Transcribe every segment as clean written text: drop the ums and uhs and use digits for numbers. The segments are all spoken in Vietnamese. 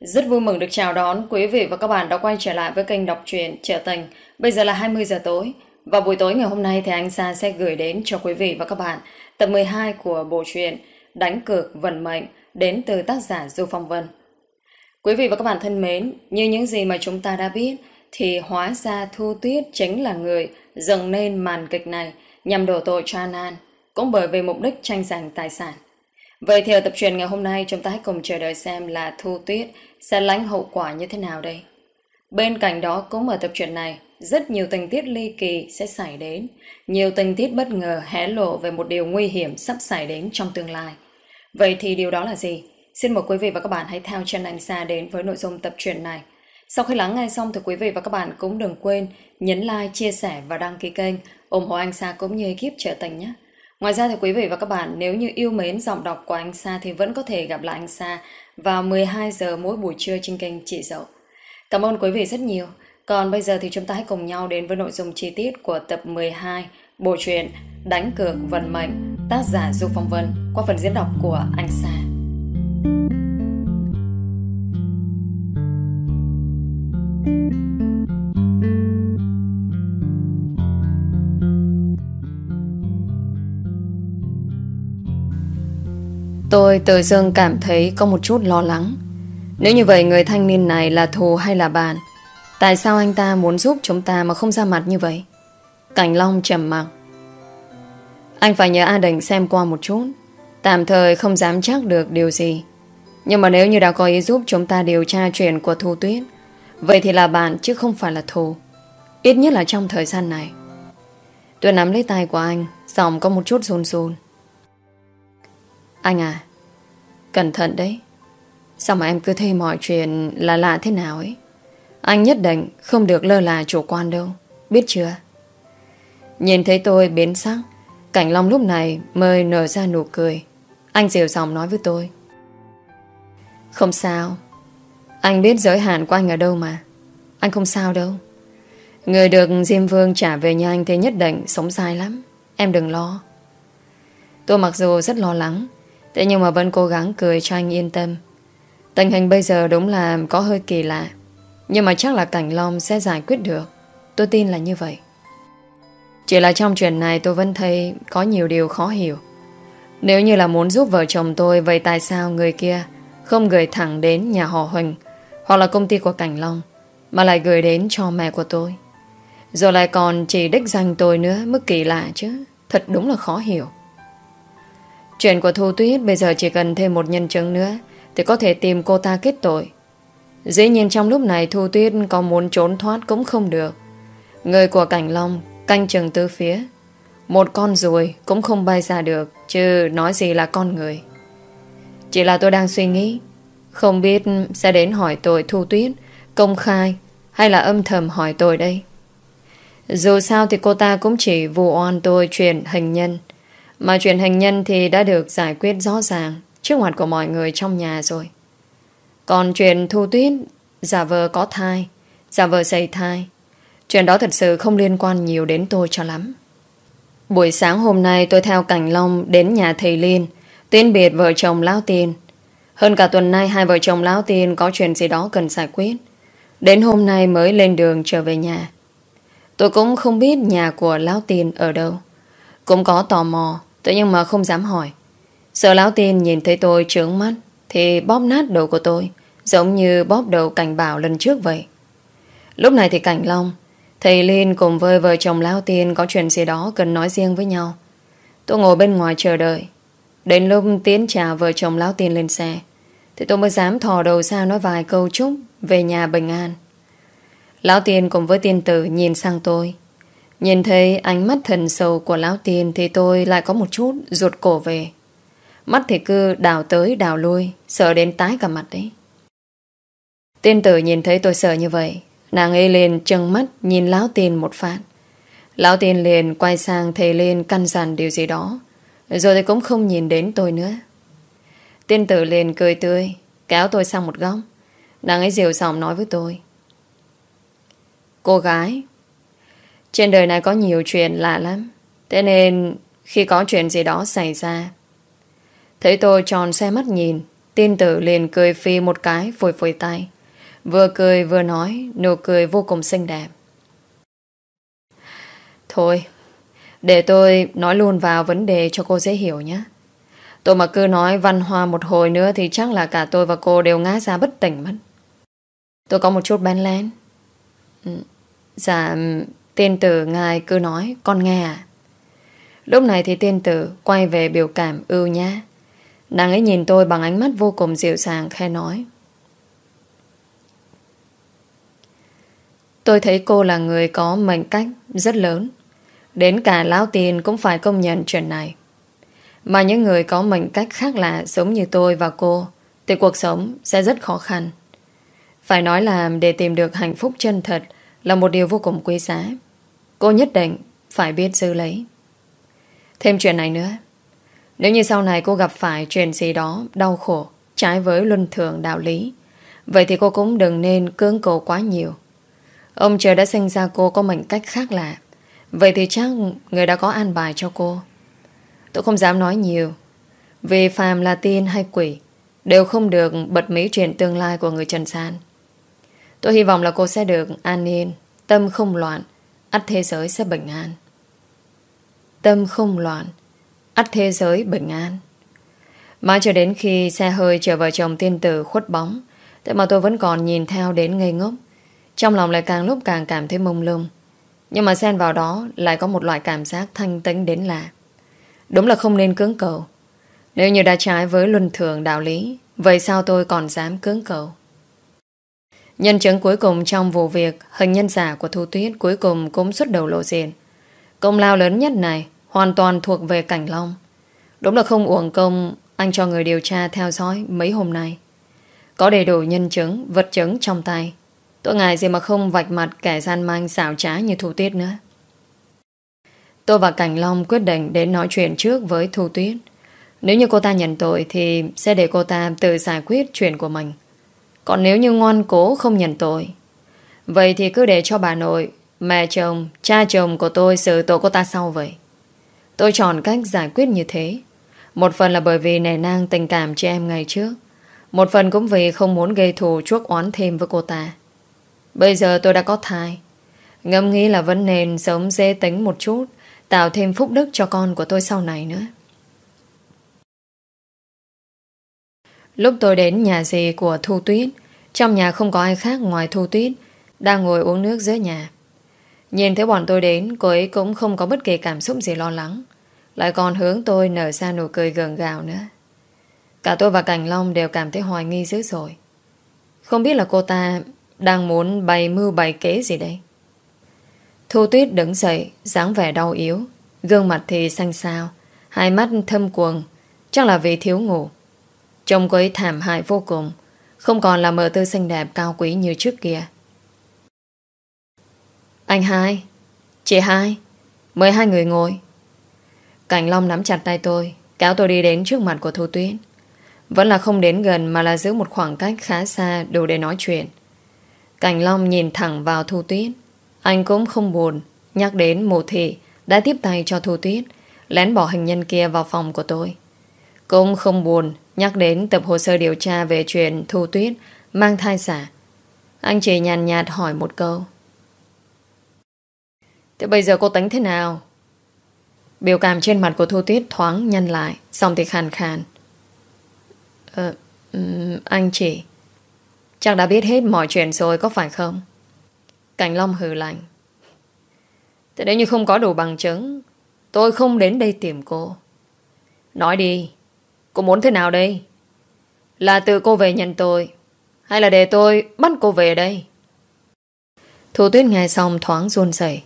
Rất vui mừng được chào đón quý vị và các bạn đã quay trở lại với kênh đọc truyện Trợ Tình. Bây giờ là 20 giờ tối. Và buổi tối ngày hôm nay thì anh Sa sẽ gửi đến cho quý vị và các bạn tập 12 của bộ truyện Đánh cược vận mệnh đến từ tác giả Du Phong Vân. Quý vị và các bạn thân mến, như những gì mà chúng ta đã biết thì hóa ra Thu Tuyết chính là người dựng nên màn kịch này nhằm đổ tội cho An An, cũng bởi vì mục đích tranh giành tài sản. Vậy thì ở tập truyện ngày hôm nay chúng ta hãy cùng chờ đợi xem là Thu Tuyết sẽ lãnh hậu quả như thế nào đây. Bên cạnh đó cũng ở tập truyện này, rất nhiều tình tiết ly kỳ sẽ xảy đến. Nhiều tình tiết bất ngờ hé lộ về một điều nguy hiểm sắp xảy đến trong tương lai. Vậy thì điều đó là gì? Xin mời quý vị và các bạn hãy theo chân anh Sa đến với nội dung tập truyện này. Sau khi lắng nghe xong thì quý vị và các bạn cũng đừng quên nhấn like, chia sẻ và đăng ký kênh, ủng hộ anh Sa cũng như ekip Trợ Tình nhé. Ngoài ra thì quý vị và các bạn nếu như yêu mến giọng đọc của anh Sa thì vẫn có thể gặp lại anh Sa vào 12 giờ mỗi buổi trưa trên kênh Chị Dậu. Cảm ơn quý vị rất nhiều. Còn bây giờ thì chúng ta hãy cùng nhau đến với nội dung chi tiết của tập 12 bộ truyện Đánh cược vận mệnh, tác giả Du Phong Vân qua phần diễn đọc của anh Sa. Tôi tự dưng cảm thấy có một chút lo lắng. Nếu như vậy người thanh niên này là thù hay là bạn? Tại sao anh ta muốn giúp chúng ta mà không ra mặt như vậy? Cảnh Long trầm mặc. Anh phải nhờ A Định xem qua một chút. Tạm thời không dám chắc được điều gì. Nhưng mà nếu như đã có ý giúp chúng ta điều tra chuyện của Thu Tuyết, vậy thì là bạn chứ không phải là thù. Ít nhất là trong thời gian này. Tôi nắm lấy tay của anh, giọng có một chút run run. Anh à, cẩn thận đấy. Sao mà em cứ thấy mọi chuyện là lạ thế nào ấy? Anh nhất định không được lơ là chủ quan đâu, biết chưa? Nhìn thấy tôi biến sắc, Cảnh Long lúc này mới nở ra nụ cười. Anh dịu giọng nói với tôi. Không sao. Anh biết giới hạn của anh ở đâu mà. Anh không sao đâu. Người được Diêm Vương trả về nhà anh thì nhất định sống dài lắm. Em đừng lo. Tôi mặc dù rất lo lắng, thế nhưng mà vẫn cố gắng cười cho anh yên tâm. Tình hình bây giờ đúng là có hơi kỳ lạ, nhưng mà chắc là Cảnh Long sẽ giải quyết được. Tôi tin là như vậy. Chỉ là trong chuyện này tôi vẫn thấy có nhiều điều khó hiểu. Nếu như là muốn giúp vợ chồng tôi, vậy tại sao người kia không gửi thẳng đến nhà họ Huỳnh hoặc là công ty của Cảnh Long, mà lại gửi đến cho mẹ của tôi, rồi lại còn chỉ đích danh tôi nữa? Mức kỳ lạ chứ. Thật đúng là khó hiểu. Chuyện của Thu Tuyết bây giờ chỉ cần thêm một nhân chứng nữa thì có thể tìm cô ta kết tội. Dĩ nhiên trong lúc này Thu Tuyết có muốn trốn thoát cũng không được. Người của Cảnh Long canh chừng từ phía. Một con ruồi cũng không bay ra được, chứ nói gì là con người. Chỉ là tôi đang suy nghĩ, không biết sẽ đến hỏi tội Thu Tuyết công khai hay là âm thầm hỏi tôi đây. Dù sao thì cô ta cũng chỉ vu oan tôi chuyện hình nhân, mà chuyện hình nhân thì đã được giải quyết rõ ràng trước mặt của mọi người trong nhà rồi. Còn chuyện Thu Tuyết giả vờ có thai, giả vờ sẩy thai, chuyện đó thật sự không liên quan nhiều đến tôi cho lắm. Buổi sáng hôm nay tôi theo Cảnh Long đến nhà thầy Liên tiễn biệt vợ chồng Lão Tiên. Hơn cả tuần nay hai vợ chồng Lão Tiên có chuyện gì đó cần giải quyết, đến hôm nay mới lên đường trở về nhà. Tôi cũng không biết nhà của Lão Tiên ở đâu, cũng có tò mò, thế nhưng mà không dám hỏi. Sợ Lão Tiên nhìn thấy tôi trướng mắt thì bóp nát đầu của tôi, giống như bóp đầu Cảnh Bảo lần trước vậy. Lúc này thì Cảnh Long, thầy Liên cùng với vợ chồng Lão Tiên có chuyện gì đó cần nói riêng với nhau. Tôi ngồi bên ngoài chờ đợi. Đến lúc tiến chào vợ chồng Lão Tiên lên xe thì tôi mới dám thò đầu ra nói vài câu chúc về nhà bình an. Lão Tiên cùng với tiên tử nhìn sang tôi. Nhìn thấy ánh mắt thần sầu của Lão Tiên thì tôi lại có một chút rụt cổ về. Mắt thì cứ đảo tới đảo lui, sợ đến tái cả mặt đấy. Tiên tử nhìn thấy tôi sợ như vậy, nàng ấy liền trừng mắt nhìn Lão Tiên một phát. Lão Tiên liền quay sang thầy Liên căn dặn điều gì đó, rồi thì cũng không nhìn đến tôi nữa. Tiên tử liền cười tươi kéo tôi sang một góc. Nàng ấy dịu giọng nói với tôi. Cô gái, trên đời này có nhiều chuyện lạ lắm, thế nên khi có chuyện gì đó xảy ra. Thấy tôi tròn xoe mắt nhìn Tiên tử liền cười phi một cái, phủi phủi tay. Vừa cười vừa nói, nụ cười vô cùng xinh đẹp. Thôi, để tôi nói luôn vào vấn đề cho cô dễ hiểu nhé. Tôi mà cứ nói văn hoa một hồi nữa thì chắc là cả tôi và cô đều ngã ra bất tỉnh mất. Tôi có một chút bén lén. Dạ, tiên tử ngài cứ nói, con nghe à? Lúc này thì tiên tử quay về biểu cảm ưu nhã. Nàng ấy nhìn tôi bằng ánh mắt vô cùng dịu dàng, khẽ nói. Tôi thấy cô là người có mệnh cách rất lớn. Đến cả lão tiên cũng phải công nhận chuyện này. Mà những người có mệnh cách khác lạ giống như tôi và cô thì cuộc sống sẽ rất khó khăn. Phải nói là để tìm được hạnh phúc chân thật là một điều vô cùng quý giá. Cô nhất định phải biết giữ lấy. Thêm chuyện này nữa. Nếu như sau này cô gặp phải chuyện gì đó đau khổ, trái với luân thường đạo lý, vậy thì cô cũng đừng nên cưỡng cầu quá nhiều. Ông trời đã sinh ra cô có mệnh cách khác lạ. Vậy thì chắc người đã có an bài cho cô. Tôi không dám nói nhiều, vì phàm là tiên hay quỷ đều không được bật mí chuyện tương lai của người trần gian. Tôi hy vọng là cô sẽ được an yên, tâm không loạn, ắt thế giới sẽ bình an. Tâm không loạn, ắt thế giới bình an. Mãi cho đến khi xe hơi chở vợ chồng tiên tử khuất bóng, thế mà tôi vẫn còn nhìn theo đến ngây ngốc. Trong lòng lại càng lúc càng cảm thấy mông lung. Nhưng mà xen vào đó lại có một loại cảm giác thanh tĩnh đến lạ. Đúng là không nên cưỡng cầu. Nếu như đã trái với luân thường đạo lý, vậy sao tôi còn dám cưỡng cầu? Nhân chứng cuối cùng trong vụ việc hình nhân giả của Thu Tuyết cuối cùng cũng xuất đầu lộ diện. Công lao lớn nhất này hoàn toàn thuộc về Cảnh Long. Đúng là không uổng công anh cho người điều tra theo dõi mấy hôm nay. Có đầy đủ nhân chứng, vật chứng trong tay. Tôi ngại gì mà không vạch mặt kẻ gian manh xảo trá như Thu Tuyết nữa. Tôi và Cảnh Long quyết định đến nói chuyện trước với Thu Tuyết. Nếu như cô ta nhận tội thì sẽ để cô ta tự giải quyết chuyện của mình. Còn nếu như ngoan cố không nhận tội, vậy thì cứ để cho bà nội, mẹ chồng, cha chồng của tôi xử tội cô ta sau vậy. Tôi chọn cách giải quyết như thế. Một phần là bởi vì nể nang tình cảm chị em ngày trước. Một phần cũng vì không muốn gây thù chuốc oán thêm với cô ta. Bây giờ tôi đã có thai. Ngẫm nghĩ là vẫn nên sống dễ tính một chút, tạo thêm phúc đức cho con của tôi sau này nữa. Lúc tôi đến nhà dì của Thu Tuyết, trong nhà không có ai khác ngoài Thu Tuyết, đang ngồi uống nước dưới nhà. Nhìn thấy bọn tôi đến, cô ấy cũng không có bất kỳ cảm xúc gì lo lắng, lại còn hướng tôi nở ra nụ cười gượng gạo nữa. Cả tôi và Cảnh Long đều cảm thấy hoài nghi dữ dội. Không biết là cô ta đang muốn bày mưu bày kế gì đây. Thu Tuyết đứng dậy, dáng vẻ đau yếu, gương mặt thì xanh xao, hai mắt thâm quầng, chắc là vì thiếu ngủ. Trông cô ấy thảm hại vô cùng, không còn là mờ tư xinh đẹp cao quý như trước kia. Anh hai, chị hai, mời hai người ngồi. Cảnh Long nắm chặt tay tôi, kéo tôi đi đến trước mặt của Thu Tuyết. Vẫn là không đến gần mà là giữ một khoảng cách khá xa đủ để nói chuyện. Cảnh Long nhìn thẳng vào Thu Tuyết. Anh cũng không buồn nhắc đến Mộ Thị đã tiếp tay cho Thu Tuyết lén bỏ hình nhân kia vào phòng của tôi. Cũng không buồn nhắc đến tập hồ sơ điều tra về chuyện Thu Tuyết mang thai giả. Anh chỉ nhàn nhạt hỏi một câu. Thế bây giờ cô tính thế nào? Biểu cảm trên mặt của Thu Tuyết thoáng nhăn lại, xong thì khàn khàn. Anh chị chắc đã biết hết mọi chuyện rồi có phải không? Cảnh Long hừ lạnh. Thế nếu như không có đủ bằng chứng, tôi không đến đây tìm cô. Nói đi, cô muốn thế nào đây? Là tự cô về nhận tôi, hay là để tôi bắt cô về đây? Thu Tuyết nghe xong thoáng run rẩy.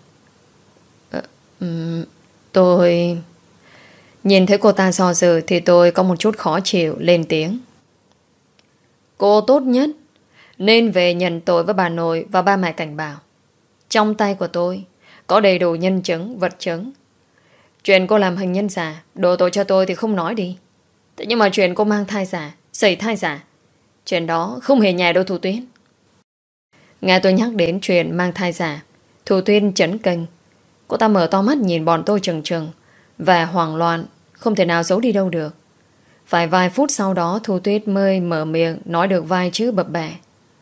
Tôi... Nhìn thấy cô ta do dự thì tôi có một chút khó chịu, lên tiếng. Cô tốt nhất nên về nhận tội với bà nội và ba mẹ Cảnh Bảo. Trong tay của tôi có đầy đủ nhân chứng, vật chứng. Chuyện cô làm hình nhân giả, đổ tội cho tôi thì không nói đi. Thế nhưng mà chuyện cô mang thai giả, sẩy thai giả, chuyện đó không hề nhẹ đâu Thu Tuyết. Nghe tôi nhắc đến chuyện mang thai giả, Thu Tuyết chấn kinh. Cô ta mở to mắt nhìn bọn tôi trừng trừng và hoảng loạn, không thể nào giấu đi đâu được. Phải vài phút sau đó Thu Tuyết mới mở miệng nói được vài chữ bập bẹ.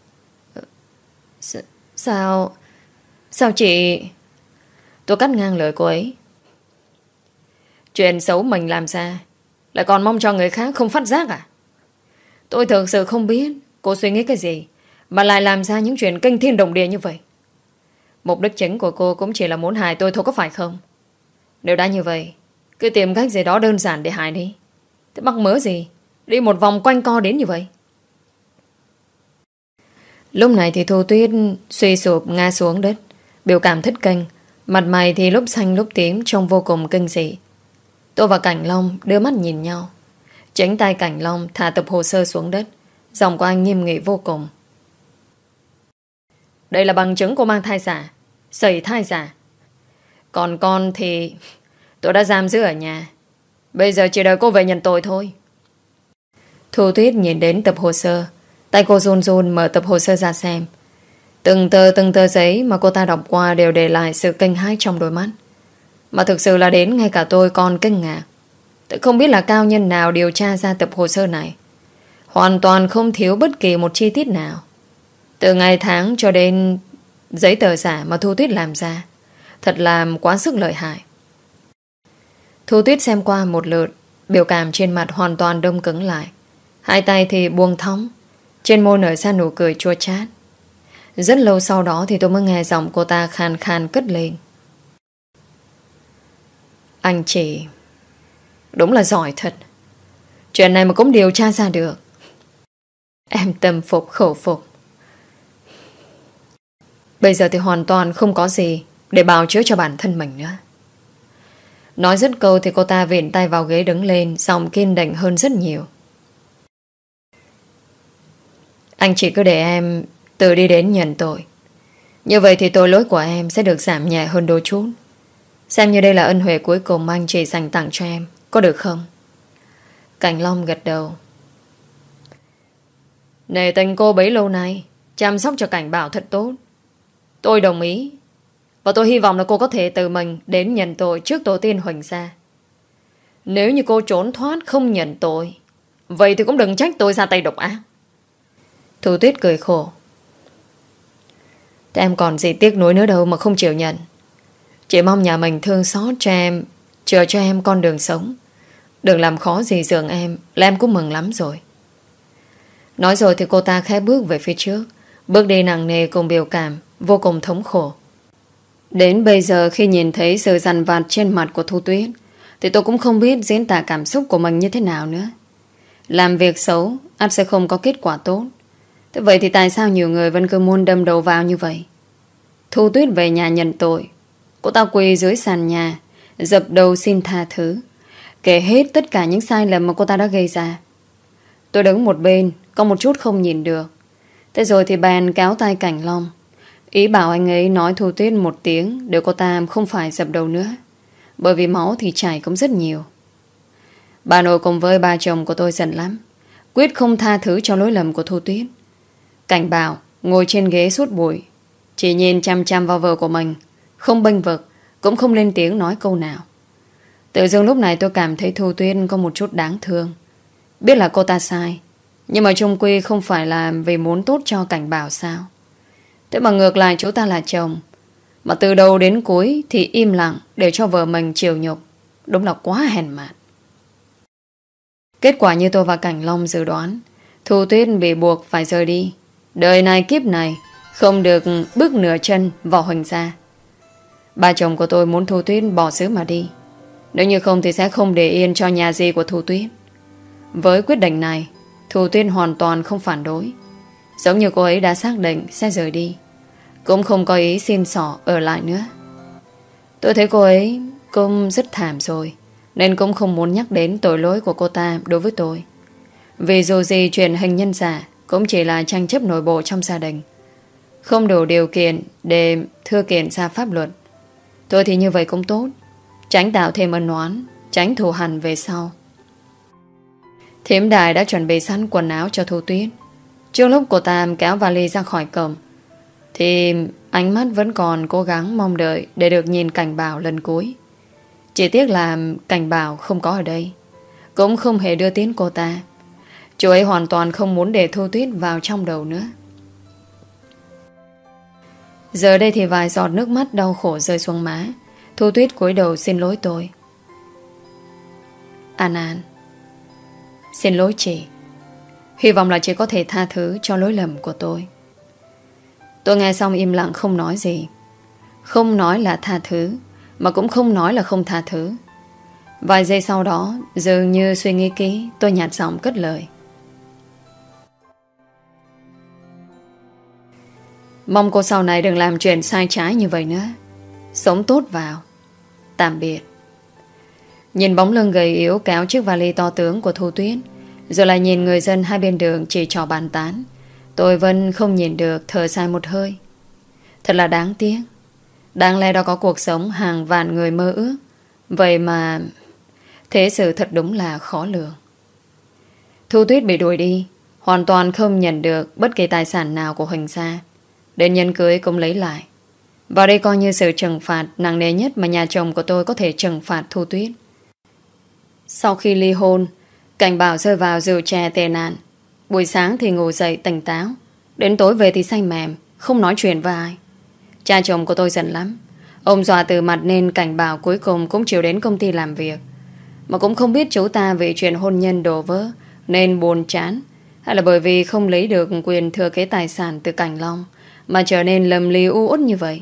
Sao? Sao chị? Tôi cắt ngang lời cô ấy. Chuyện xấu mình làm ra lại còn mong cho người khác không phát giác à? Tôi thực sự không biết cô suy nghĩ cái gì mà lại làm ra những chuyện kinh thiên động địa như vậy. Mục đích chính của cô cũng chỉ là muốn hại tôi thôi, có phải không? Nếu đã như vậy, cứ tìm cách gì đó đơn giản để hại đi. Thế mắc mớ gì đi một vòng quanh co đến như vậy? Lúc này thì Thu Tuyết suy sụp ngã xuống đất, biểu cảm thất kinh, mặt mày thì lúc xanh lúc tím, trông vô cùng kinh dị. Tôi và Cảnh Long đưa mắt nhìn nhau. Chính tay Cảnh Long thả tập hồ sơ xuống đất, giọng của anh nghiêm nghị vô cùng. Đây là bằng chứng cô mang thai giả, sẩy thai giả. Còn con thì tôi đã giam giữ ở nhà. Bây giờ chỉ đợi cô về nhận tội thôi. Thu Tuyết nhìn đến tập hồ sơ, tay cô run run mở tập hồ sơ ra xem. Từng tờ giấy mà cô ta đọc qua đều để lại sự kinh hãi trong đôi mắt. Mà thực sự là đến ngay cả tôi còn kinh ngạc. Tôi không biết là cao nhân nào điều tra ra tập hồ sơ này. Hoàn toàn không thiếu bất kỳ một chi tiết nào. Từ ngày tháng cho đến giấy tờ giả mà Thu Tuyết làm ra, thật là quá sức lợi hại. Thu Tuyết xem qua một lượt, biểu cảm trên mặt hoàn toàn đông cứng lại. Hai tay thì buông thõng, trên môi nở ra nụ cười chua chát. Rất lâu sau đó thì tôi mới nghe giọng cô ta khan khan cất lên. Anh chị đúng là giỏi thật. Chuyện này mà cũng điều tra ra được. Em tâm phục khẩu phục. Bây giờ thì hoàn toàn không có gì để bào chữa cho bản thân mình nữa. Nói dứt câu thì cô ta vịn tay vào ghế đứng lên, giọng kiên định hơn rất nhiều. Anh chỉ cứ để em tự đi đến nhận tội. Như vậy thì tội lỗi của em sẽ được giảm nhẹ hơn đôi chút. Xem như đây là ân huệ cuối cùng anh chỉ dành tặng cho em, có được không? Cảnh Long gật đầu. Nể tình cô bấy lâu nay chăm sóc cho Cảnh Bảo thật tốt, tôi đồng ý. Và tôi hy vọng là cô có thể tự mình đến nhận tội trước tổ tiên Huỳnh gia. Nếu như cô trốn thoát không nhận tội, vậy thì cũng đừng trách tôi ra tay độc ác. Thu Tuyết cười khổ. Thế em còn gì tiếc nuối nữa đâu mà không chịu nhận. Chỉ mong nhà mình thương xót cho em, chừa cho em con đường sống. Đừng làm khó gì giường em là em cũng mừng lắm rồi. Nói rồi thì cô ta khẽ bước về phía trước, bước đi nặng nề cùng biểu cảm vô cùng thống khổ. Đến bây giờ khi nhìn thấy sự dằn vặt trên mặt của Thu Tuyết thì tôi cũng không biết diễn tả cảm xúc của mình như thế nào nữa. Làm việc xấu ắt sẽ không có kết quả tốt. Thế vậy thì tại sao nhiều người vẫn cứ muốn đâm đầu vào như vậy? Thu Tuyết về nhà nhận tội. Cô ta quỳ dưới sàn nhà, dập đầu xin tha thứ, kể hết tất cả những sai lầm mà cô ta đã gây ra. Tôi đứng một bên, có một chút không nhìn được. Thế rồi thì bèn kéo tay Cảnh Long, ý bảo anh ấy nói Thu Tuyết một tiếng để cô ta không phải dập đầu nữa, bởi vì máu thì chảy cũng rất nhiều. Bà nội cùng với ba chồng của tôi giận lắm, quyết không tha thứ cho lỗi lầm của Thu Tuyết. Cảnh Bảo ngồi trên ghế suốt buổi, chỉ nhìn chăm chăm vào vợ của mình, không bênh vực, cũng không lên tiếng nói câu nào. Tự dưng lúc này tôi cảm thấy Thu Tuyết có một chút đáng thương. Biết là cô ta sai, nhưng mà chung quy không phải là vì muốn tốt cho Cảnh Bảo sao? Thế mà ngược lại chúng ta là chồng, mà từ đầu đến cuối thì im lặng để cho vợ mình chịu nhục. Đúng là quá hèn mạt. Kết quả như tôi và Cảnh Long dự đoán, Thu Tuyết bị buộc phải rời đi. Đời này kiếp này không được bước nửa chân vào Huỳnh gia. Ba chồng của tôi muốn Thu Tuyết bỏ xứ mà đi. Nếu như không thì sẽ không để yên cho nhà gì của Thu Tuyết. Với quyết định này, Thu Tuyết hoàn toàn không phản đối. Giống như cô ấy đã xác định sẽ rời đi, cũng không có ý xin xỏ ở lại nữa. Tôi thấy cô ấy cũng rất thảm rồi, nên cũng không muốn nhắc đến tội lỗi của cô ta đối với tôi. Vì dù gì chuyện hình nhân giả cũng chỉ là tranh chấp nội bộ trong gia đình, không đủ điều kiện để thưa kiện ra pháp luật. Tôi thì như vậy cũng tốt, tránh tạo thêm ân oán, tránh thù hằn về sau. Thím Đài đã chuẩn bị sẵn quần áo cho Thu Tuyết. Trước lúc cô ta kéo vali ra khỏi cổng thì ánh mắt vẫn còn cố gắng mong đợi để được nhìn Cảnh Bảo lần cuối. Chỉ tiếc là Cảnh Bảo không có ở đây. cũng không hề đưa tiến cô ta. Chú ấy hoàn toàn không muốn để Thu Tuyết vào trong đầu nữa. Giờ đây thì vài giọt nước mắt đau khổ rơi xuống má. Thu Tuyết cúi đầu xin lỗi tôi. An An, xin lỗi chị. Hy vọng là chị có thể tha thứ cho lỗi lầm của tôi. Tôi nghe xong im lặng không nói gì. Không nói là tha thứ, mà cũng không nói là không tha thứ. Vài giây sau đó, dường như suy nghĩ kỹ, tôi nhạt giọng cất lời. Mong cô sau này đừng làm chuyện sai trái như vậy nữa. Sống tốt vào. Tạm biệt. Nhìn bóng lưng gầy yếu kéo chiếc vali to tướng của Thu Tuyết, rồi lại nhìn người dân hai bên đường chỉ trò bàn tán, tôi vẫn không nhìn được thở dài một hơi. Thật là đáng tiếc. Đáng lẽ đó có cuộc sống hàng vạn người mơ ước. Vậy mà thế sự thật đúng là khó lường. Thu Tuyết bị đuổi đi, hoàn toàn không nhận được bất kỳ tài sản nào của Huỳnh gia. Đến nhân cưới cũng lấy lại. Và đây coi như sự trừng phạt nặng nề nhất mà nhà chồng của tôi có thể trừng phạt Thu Tuyết. Sau khi ly hôn, Cảnh Bảo rơi vào rượu chè tệ nạn. Buổi sáng thì ngủ dậy tỉnh táo, đến tối về thì say mềm, không nói chuyện với ai. Cha chồng của tôi giận lắm. Ông dọa từ mặt nên Cảnh Bảo cuối cùng cũng chịu đến công ty làm việc. Mà cũng không biết chú ta vì chuyện hôn nhân đổ vỡ nên buồn chán, hay là bởi vì không lấy được quyền thừa kế tài sản từ Cảnh Long mà trở nên lầm ly u uất như vậy.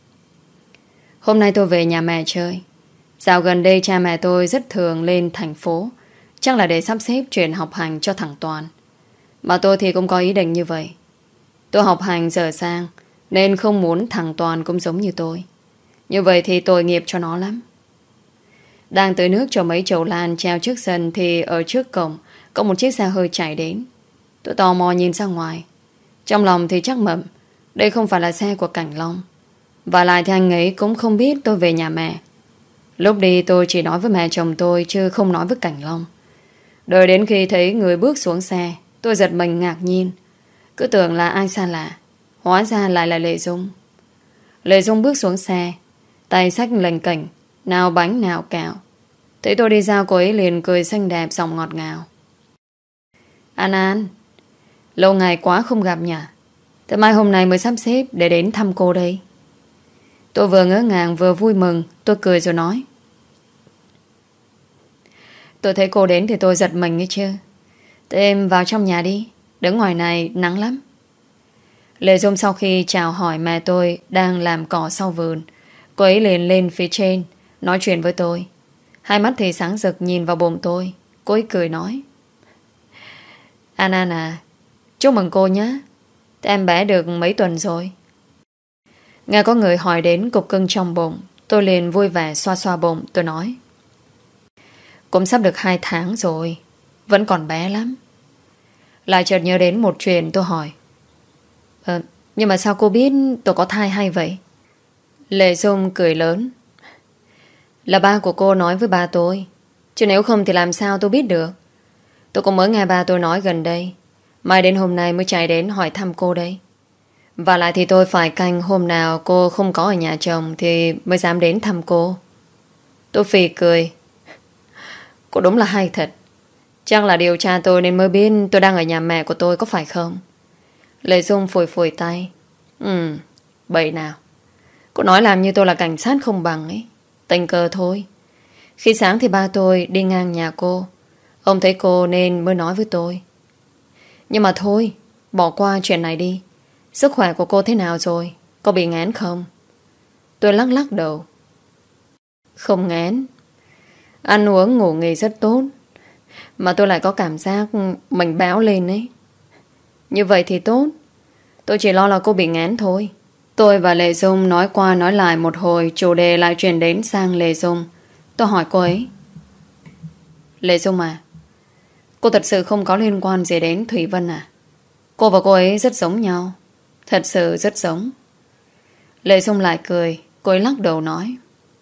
Hôm nay tôi về nhà mẹ chơi. Dạo gần đây cha mẹ tôi rất thường lên thành phố, chắc là để sắp xếp chuyện học hành cho thằng Toàn. Mà tôi thì cũng có ý định như vậy. Tôi học hành dở dang nên không muốn thằng Toàn cũng giống như tôi. Như vậy thì tội nghiệp cho nó lắm. Đang tưới nước cho mấy chậu lan treo trước sân thì ở trước cổng có một chiếc xe hơi chạy đến. Tôi tò mò nhìn ra ngoài. Trong lòng thì chắc mẩm đây không phải là xe của Cảnh Long. Và lại thì anh ấy cũng không biết tôi về nhà mẹ. Lúc đi tôi chỉ nói với mẹ chồng tôi chứ không nói với Cảnh Long. Đợi đến khi thấy người bước xuống xe, tôi giật mình ngạc nhiên. Cứ tưởng là ai xa lạ, hóa ra lại là Lệ Dung. Lệ Dung bước xuống xe, tay xách lềnh kềnh, nào bánh nào kẹo. Thấy tôi đi ra, cô ấy liền cười xinh đẹp, giọng ngọt ngào. An An, lâu ngày quá không gặp nhỉ? Thế mai hôm nay mới sắp xếp để đến thăm cô đây. Tôi vừa ngỡ ngàng vừa vui mừng. Tôi cười rồi nói. Tôi thấy cô đến thì tôi giật mình ấy chứ. Thế em vào trong nhà đi, đứng ngoài này nắng lắm. Lệ Dung sau khi chào hỏi mẹ tôi đang làm cỏ sau vườn, cô ấy liền lên phía trên nói chuyện với tôi. Hai mắt thì sáng rực nhìn vào bụng tôi. Cô ấy cười nói. An An à, chúc mừng cô nhé. Thế em bé được mấy tuần rồi? Nghe có người hỏi đến cục cưng trong bụng, tôi liền vui vẻ xoa xoa bụng. Tôi nói. Cũng sắp được 2 tháng rồi, vẫn còn bé lắm. Lại chợt nhớ đến một chuyện, tôi hỏi. Nhưng mà sao cô biết tôi có thai hay vậy? Lệ Dung cười lớn. Là ba của cô nói với ba tôi, chứ nếu không thì làm sao tôi biết được. Tôi cũng mới nghe ba tôi nói gần đây. Mai đến hôm nay mới chạy đến hỏi thăm cô đây. Và lại thì tôi phải canh hôm nào cô không có ở nhà chồng thì mới dám đến thăm cô. Tôi phì cười. Cô đúng là hay thật. Chắc là điều tra tôi nên mới biết tôi đang ở nhà mẹ của tôi, có phải không? Lệ Dung phủi phủi tay. Bậy nào. Cô nói làm như tôi là cảnh sát không bằng ấy. Tình cờ thôi. Khi sáng thì ba tôi đi ngang nhà cô. Ông thấy cô nên mới nói với tôi. Nhưng mà thôi, bỏ qua chuyện này đi. Sức khỏe của cô thế nào rồi? Có bị ngán không? Tôi lắc lắc đầu. Không ngán. Ăn uống ngủ nghỉ rất tốt. Mà tôi lại có cảm giác mình béo lên ấy. Như vậy thì tốt. Tôi chỉ lo là cô bị ngán thôi. Tôi và Lệ Dung nói qua nói lại một hồi, chủ đề lại chuyển đến sang Lệ Dung. Tôi hỏi cô ấy. Lệ Dung à, cô thật sự không có liên quan gì đến Thủy Vân à? Cô và cô ấy rất giống nhau. Thật sự rất giống. Lệ Dung lại cười. Cô ấy lắc đầu nói.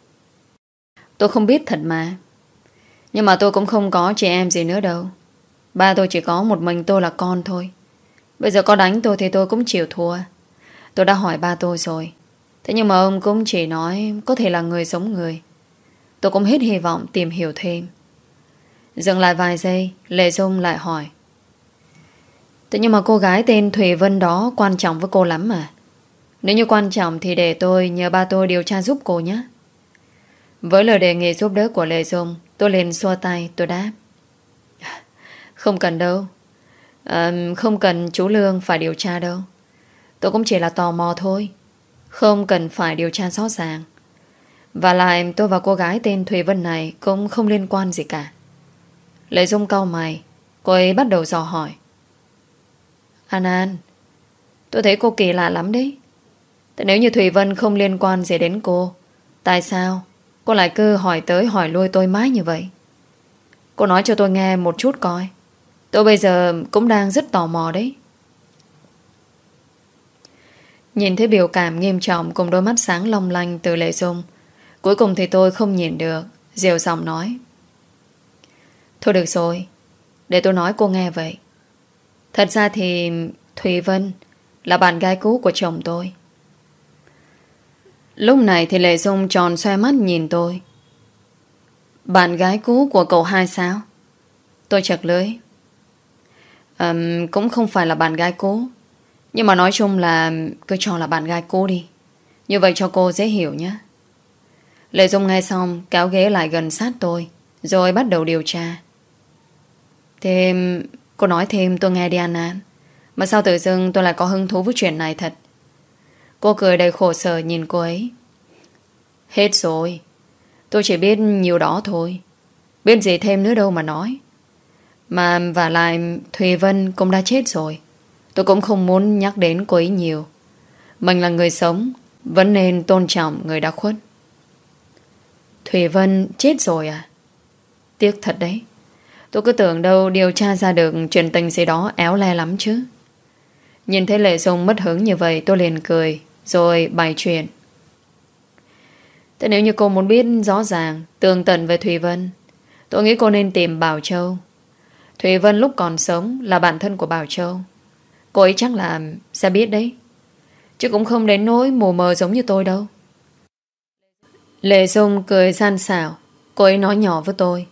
Tôi không biết thật mà. Nhưng mà tôi cũng không có chị em gì nữa đâu. Ba tôi chỉ có một mình tôi là con thôi. Bây giờ có đánh tôi thì tôi cũng chịu thua. Tôi đã hỏi ba tôi rồi. Thế nhưng mà ông cũng chỉ nói có thể là người giống người. Tôi cũng hết hy vọng tìm hiểu thêm. Dừng lại vài giây, Lệ Dung lại hỏi. Thế nhưng mà cô gái tên Thùy Vân đó quan trọng với cô lắm mà. Nếu như quan trọng thì để tôi nhờ ba tôi điều tra giúp cô nhé. Với lời đề nghị giúp đỡ của Lệ Dung, tôi liền xua tay, tôi đáp. Không cần đâu. Không cần chú Lương phải điều tra đâu. Tôi cũng chỉ là tò mò thôi. Không cần phải điều tra rõ ràng. Và lại tôi và cô gái tên Thùy Vân này cũng không liên quan gì cả. Lệ Dung cau mày. Cô ấy bắt đầu dò hỏi. An, tôi thấy cô kỳ lạ lắm đấy. Thế nếu như Thùy Vân không liên quan gì đến cô, tại sao cô lại cứ hỏi tới hỏi lui tôi mãi như vậy? Cô nói cho tôi nghe một chút coi. Tôi bây giờ cũng đang rất tò mò đấy. Nhìn thấy biểu cảm nghiêm trọng cùng đôi mắt sáng long lanh từ Lệ Dung, cuối cùng thì tôi không nhìn được, dịu giọng nói. Thôi được rồi, để tôi nói cô nghe vậy. Thật ra thì Thùy Vân là bạn gái cũ của chồng tôi. Lúc này thì Lệ Dung tròn xoe mắt nhìn tôi. Bạn gái cũ của cậu hai sao? Tôi chật lưỡi. Cũng không phải là bạn gái cũ, nhưng mà nói chung là cứ cho là bạn gái cũ đi. Như vậy cho cô dễ hiểu nhé. Lệ Dung nghe xong kéo ghế lại gần sát tôi, rồi bắt đầu điều tra. Thêm, cô nói thêm tôi nghe đi An. Mà sao tự dưng tôi lại có hứng thú với chuyện này thật. Cô cười đầy khổ sở nhìn cô ấy. Hết rồi. Tôi chỉ biết nhiều đó thôi. Biết gì thêm nữa đâu mà nói. Mà và lại Thùy Vân cũng đã chết rồi. Tôi cũng không muốn nhắc đến cô ấy nhiều. Mình là người sống, vẫn nên tôn trọng người đã khuất. Thùy Vân chết rồi à? Tiếc thật đấy. Tôi cứ tưởng đâu điều tra ra được chuyện tình gì đó éo le lắm chứ. Nhìn thấy Lệ Dung mất hứng như vậy, tôi liền cười, rồi bày chuyện. Thế nếu như cô muốn biết rõ ràng tường tận về Thùy Vân, tôi nghĩ cô nên tìm Bảo Châu. Thùy Vân lúc còn sống là bạn thân của Bảo Châu. Cô ấy chắc là sẽ biết đấy, chứ cũng không đến nỗi mù mờ giống như tôi đâu. Lệ Dung cười gian xảo. Cô ấy nói nhỏ với tôi.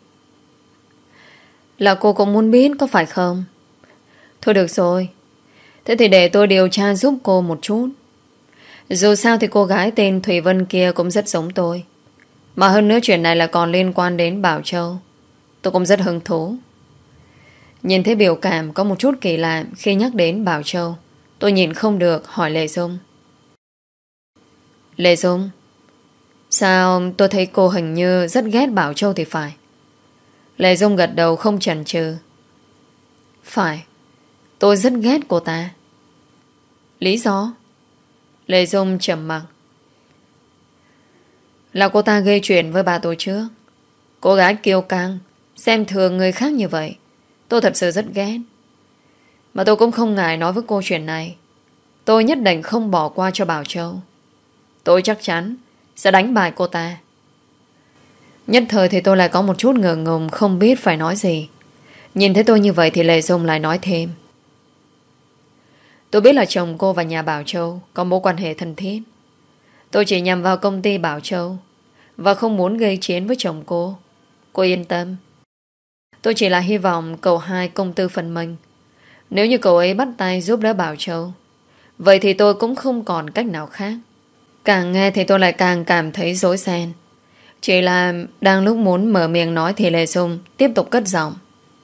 Là cô cũng muốn biết có phải không? Thôi được rồi, thế thì để tôi điều tra giúp cô một chút. Dù sao thì cô gái tên Thùy Vân kia cũng rất giống tôi. Mà hơn nữa chuyện này là còn liên quan đến Bảo Châu. Tôi cũng rất hứng thú. Nhìn thấy biểu cảm có một chút kỳ lạ khi nhắc đến Bảo Châu, tôi nhìn không được hỏi Lệ Dung. Lệ Dung, sao tôi thấy cô hình như rất ghét Bảo Châu thì phải? Lệ Dung gật đầu không chần chừ. Phải, tôi rất ghét cô ta. Lý do? Lệ Dung trầm mặc. Là cô ta gây chuyện với bà tôi trước. Cô gái kiêu căng, xem thường người khác như vậy, tôi thật sự rất ghét. Mà tôi cũng không ngại nói với cô chuyện này. Tôi nhất định không bỏ qua cho Bảo Châu. Tôi chắc chắn sẽ đánh bại cô ta. Nhất thời thì tôi lại có một chút ngượng ngùng, không biết phải nói gì. Nhìn thấy tôi như vậy thì Lệ Dung lại nói thêm. Tôi biết là chồng cô và nhà Bảo Châu có mối quan hệ thân thiết. Tôi chỉ nhằm vào công ty Bảo Châu và không muốn gây chiến với chồng cô. Cô yên tâm. Tôi chỉ là hy vọng cậu hai công tư phần mình. Nếu như cậu ấy bắt tay giúp đỡ Bảo Châu, vậy thì tôi cũng không còn cách nào khác. Càng nghe thì tôi lại càng cảm thấy rối ren. Chỉ là đang lúc muốn mở miệng nói thì Lệ Dung tiếp tục cất giọng.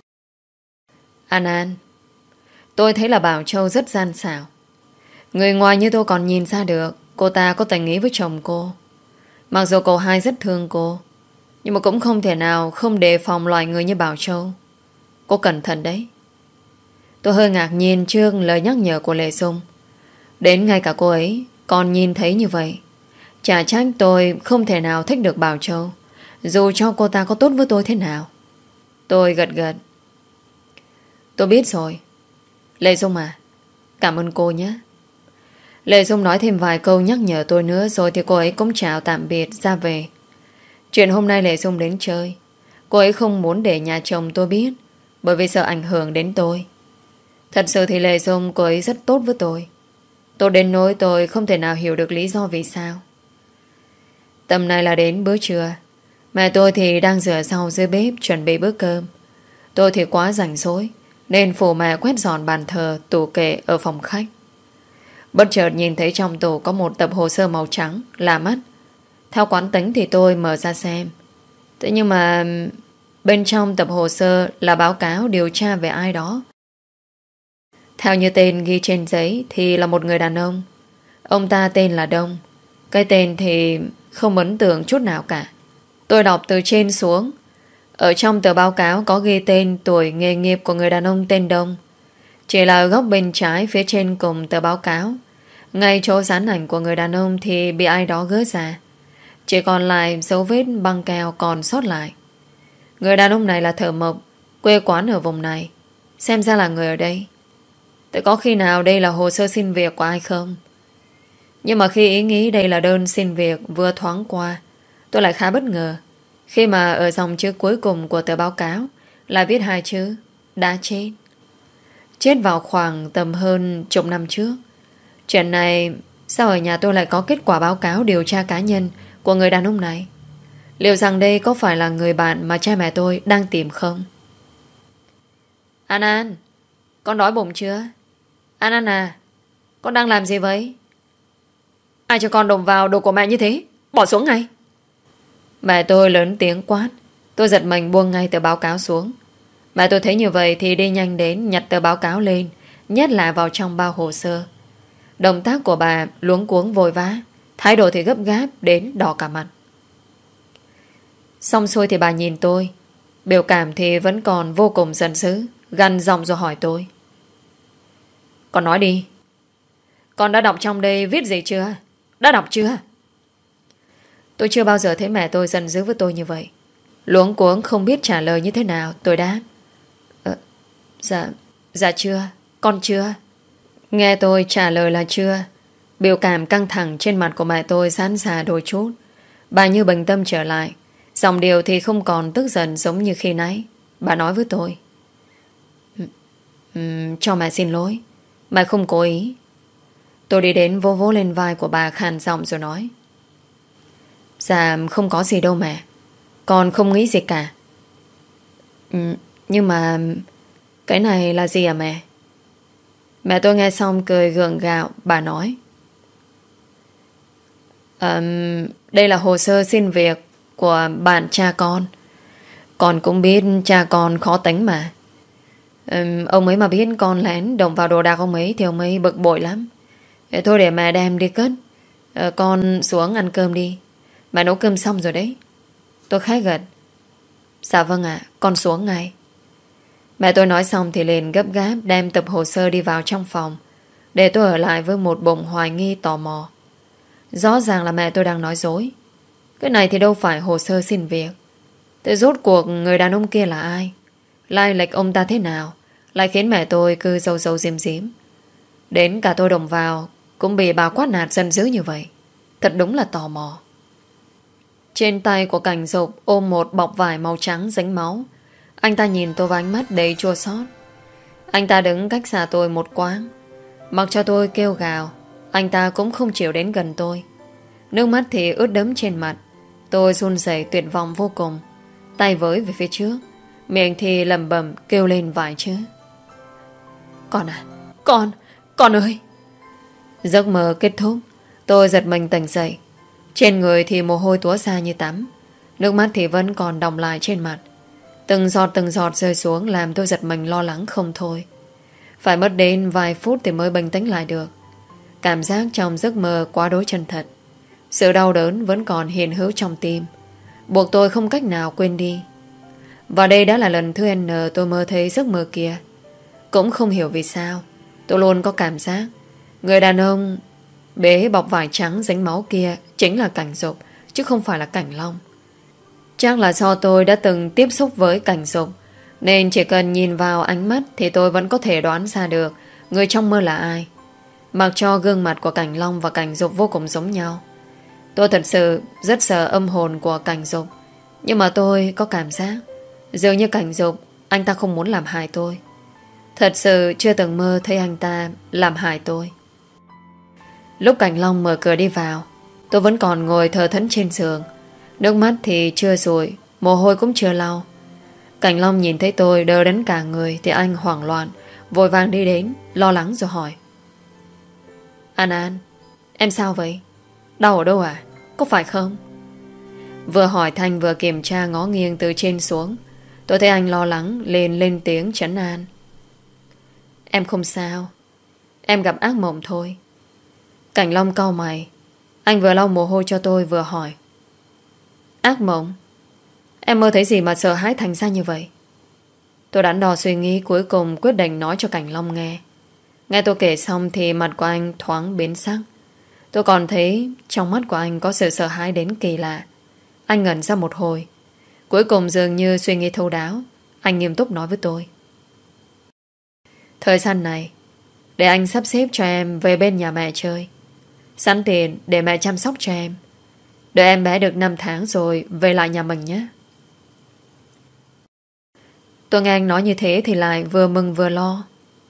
An, tôi thấy là Bảo Châu rất gian xảo. Người ngoài như tôi còn nhìn ra được cô ta có tình ý với chồng cô. Mặc dù cậu hai rất thương cô, nhưng mà cũng không thể nào không đề phòng loài người như Bảo Châu. Cô cẩn thận đấy. Tôi hơi ngạc nhiên trước lời nhắc nhở của Lệ Dung. Đến ngay cả cô ấy còn nhìn thấy như vậy. Chả trách tôi không thể nào thích được Bảo Châu, dù cho cô ta có tốt với tôi thế nào. Tôi gật gật. Tôi biết rồi. Lệ Dung à, cảm ơn cô nhé. Lệ Dung nói thêm vài câu nhắc nhở tôi nữa, rồi thì cô ấy cũng chào tạm biệt ra về. Chuyện hôm nay Lệ Dung đến chơi, cô ấy không muốn để nhà chồng tôi biết, bởi vì sợ ảnh hưởng đến tôi. Thật sự thì Lệ Dung cô ấy rất tốt với tôi. Tôi đến nỗi tôi không thể nào hiểu được lý do vì sao. Tầm này là đến bữa trưa. Mẹ tôi thì đang rửa rau dưới bếp chuẩn bị bữa cơm. Tôi thì quá rảnh rỗi nên phụ mẹ quét dọn bàn thờ, tủ kệ ở phòng khách. Bất chợt nhìn thấy trong tủ có một tập hồ sơ màu trắng, lạ mắt. Theo quán tính thì tôi mở ra xem. Thế nhưng mà bên trong tập hồ sơ là báo cáo điều tra về ai đó. Theo như tên ghi trên giấy thì là một người đàn ông. Ông ta tên là Đông. Cái tên thì không ấn tượng chút nào cả. Tôi đọc từ trên xuống. Ở trong tờ báo cáo có ghi tên, tuổi, nghề nghiệp của người đàn ông tên Đông. Chỉ là ở góc bên trái phía trên cùng tờ báo cáo, ngay chỗ dán ảnh của người đàn ông thì bị ai đó gỡ ra. Chỉ còn lại dấu vết băng keo còn sót lại. Người đàn ông này là thợ mộc, quê quán ở vùng này. Xem ra là người ở đây. Thế có khi nào đây là hồ sơ xin việc của ai không? Nhưng mà khi ý nghĩ đây là đơn xin việc vừa thoáng qua, tôi lại khá bất ngờ khi mà ở dòng chữ cuối cùng của tờ báo cáo là viết hai chữ đã chết. Chết vào khoảng tầm hơn chục năm trước. Chuyện này sao ở nhà tôi lại có kết quả báo cáo điều tra cá nhân của người đàn ông này? Liệu rằng đây có phải là người bạn mà cha mẹ tôi đang tìm không? An An, con đói bụng chưa? An An à, con đang làm gì vậy? Ai cho con đụng vào đồ của mẹ như thế? Bỏ xuống ngay. Mẹ tôi lớn tiếng quát. Tôi giật mình buông ngay tờ báo cáo xuống. Mẹ tôi thấy như vậy thì đi nhanh đến nhặt tờ báo cáo lên, nhét lại vào trong bao hồ sơ. Động tác của bà luống cuống vội vã, thái độ thì gấp gáp đến đỏ cả mặt. Xong xuôi thì bà nhìn tôi, biểu cảm thì vẫn còn vô cùng giận dữ, gằn giọng rồi hỏi tôi. Con nói đi. Con đã đọc trong đây viết gì chưa? Đã đọc chưa? Tôi chưa bao giờ thấy mẹ tôi giận dữ với tôi như vậy. Luống cuống không biết trả lời như thế nào. Tôi đáp: Dạ chưa. Con chưa. Nghe tôi trả lời là chưa, biểu cảm căng thẳng trên mặt của mẹ tôi giãn ra đôi chút. Bà như bình tâm trở lại, giọng điệu thì không còn tức giận giống như khi nãy. Bà nói với tôi: Cho mẹ xin lỗi, mẹ không cố ý. Tôi đi đến vỗ vỗ lên vai của bà khàn giọng rồi nói: Dạ không có gì đâu mẹ, con không nghĩ gì cả. Nhưng mà cái này là gì à mẹ? Mẹ tôi nghe xong cười gượng gạo. Bà nói: Đây là hồ sơ xin việc của bạn cha con. Con cũng biết cha con khó tính mà. Ông ấy mà biết con lén động vào đồ đạc ông ấy thì ông ấy bực bội lắm. Thôi để mẹ đem đi cất. Con xuống ăn cơm đi. Mẹ nấu cơm xong rồi đấy. Tôi khá gật. Dạ vâng ạ, con xuống ngay. Mẹ tôi nói xong thì liền gấp gáp đem tập hồ sơ đi vào trong phòng, để tôi ở lại với một bụng hoài nghi tò mò. Rõ ràng là mẹ tôi đang nói dối. Cái này thì đâu phải hồ sơ xin việc. Thế rốt cuộc người đàn ông kia là ai? Lai lịch ông ta thế nào lại khiến mẹ tôi cứ râu râu diêm diếm? Đến cả tôi đồng vào cũng bị bà quát nạt giận dữ như vậy. Thật đúng là tò mò. Trên tay của Cảnh Dục ôm một bọc vải màu trắng dính máu. Anh ta nhìn tôi với ánh mắt đầy chua xót. Anh ta đứng cách xa tôi một quãng. Mặc cho tôi kêu gào, anh ta cũng không chịu đến gần tôi. Nước mắt thì ướt đẫm trên mặt. Tôi run rẩy tuyệt vọng vô cùng, tay với về phía trước, miệng thì lẩm bẩm kêu lên vài chữ: Con à, con ơi. Giấc mơ kết thúc. Tôi giật mình tỉnh dậy. Trên người thì mồ hôi túa ra như tắm, nước mắt thì vẫn còn đọng lại trên mặt. Từng giọt rơi xuống làm tôi giật mình lo lắng không thôi. Phải mất đến vài phút thì mới bình tĩnh lại được. Cảm giác trong giấc mơ quá đối chân thật. Sự đau đớn vẫn còn hiện hữu trong tim, buộc tôi không cách nào quên đi. Và đây đã là lần thứ N tôi mơ thấy giấc mơ kia. Cũng không hiểu vì sao tôi luôn có cảm giác người đàn ông bế bọc vải trắng dính máu kia chính là Cảnh Dục, chứ không phải là Cảnh Long. Chắc là do tôi đã từng tiếp xúc với Cảnh Dục, nên chỉ cần nhìn vào ánh mắt thì tôi vẫn có thể đoán ra được người trong mơ là ai. Mặc cho gương mặt của Cảnh Long và Cảnh Dục vô cùng giống nhau. Tôi thật sự rất sợ âm hồn của Cảnh Dục. Nhưng mà tôi có cảm giác dường như Cảnh Dục, anh ta không muốn làm hại tôi. Thật sự chưa từng mơ thấy anh ta làm hại tôi. Lúc Cảnh Long mở cửa đi vào, tôi vẫn còn ngồi thờ thẫn trên giường. Nước mắt thì chưa rủi, mồ hôi cũng chưa lau. Cảnh Long nhìn thấy tôi đờ đẫn cả người thì anh hoảng loạn, vội vàng đi đến, lo lắng rồi hỏi: An An, em sao vậy? Đau ở đâu à? Có phải không? Vừa hỏi Thanh vừa kiểm tra ngó nghiêng từ trên xuống. Tôi thấy anh lo lắng liền lên tiếng trấn an: Em không sao, em gặp ác mộng thôi. Cảnh Long cau mày. Anh vừa lau mồ hôi cho tôi vừa hỏi: Ác mộng? Em mơ thấy gì mà sợ hãi thành ra như vậy? Tôi đắn đo suy nghĩ, cuối cùng quyết định nói cho Cảnh Long nghe. Nghe tôi kể xong thì mặt của anh thoáng biến sắc. Tôi còn thấy trong mắt của anh có sự sợ hãi đến kỳ lạ. Anh ngẩn ra một hồi, cuối cùng dường như suy nghĩ thấu đáo. Anh nghiêm túc nói với tôi: Thời gian này để anh sắp xếp cho em về bên nhà mẹ chơi, sẵn tiền để mẹ chăm sóc cho em. Đợi em bé được 5 tháng rồi về lại nhà mình nhé. Tôi nghe anh nói như thế thì lại vừa mừng vừa lo.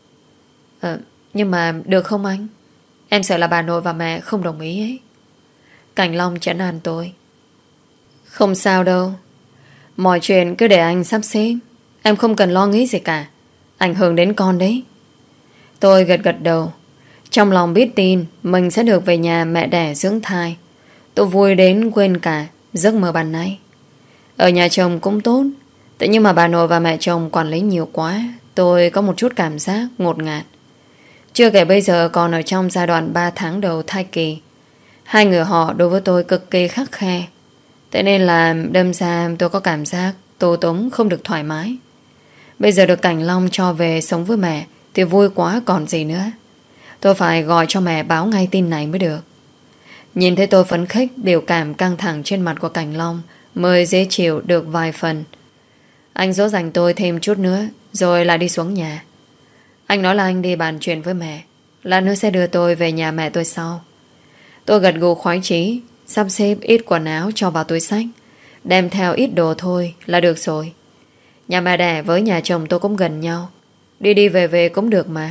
Nhưng mà được không anh? Em sợ là bà nội và mẹ không đồng ý ấy. Cảnh Long trấn an tôi: Không sao đâu, mọi chuyện cứ để anh sắp xếp. Em không cần lo nghĩ gì cả, ảnh hưởng đến con đấy. Tôi gật gật đầu, trong lòng biết tin mình sẽ được về nhà mẹ đẻ dưỡng thai. Tôi vui đến quên cả giấc mơ ban nãy. Ở nhà chồng cũng tốt, thế nhưng mà bà nội và mẹ chồng quản lý nhiều quá, tôi có một chút cảm giác ngột ngạt. Chưa kể bây giờ còn ở trong giai đoạn 3 tháng đầu thai kỳ. Hai người họ đối với tôi cực kỳ khắt khe. Thế nên là đâm ra tôi có cảm giác tù túng không được thoải mái. Bây giờ được Cảnh Long cho về sống với mẹ thì vui quá còn gì nữa. Tôi phải gọi cho mẹ báo ngay tin này mới được. Nhìn thấy tôi phấn khích, biểu cảm căng thẳng trên mặt của Cảnh Long mới dễ chịu được vài phần. Anh dỗ dành tôi thêm chút nữa rồi lại đi xuống nhà. Anh nói là anh đi bàn chuyện với mẹ, lát nữa sẽ đưa tôi về nhà mẹ tôi sau. Tôi gật gù khoái chí, sắp xếp ít quần áo cho vào túi xách, đem theo ít đồ thôi là được rồi. Nhà mẹ đẻ với nhà chồng tôi cũng gần nhau, đi đi về về cũng được mà.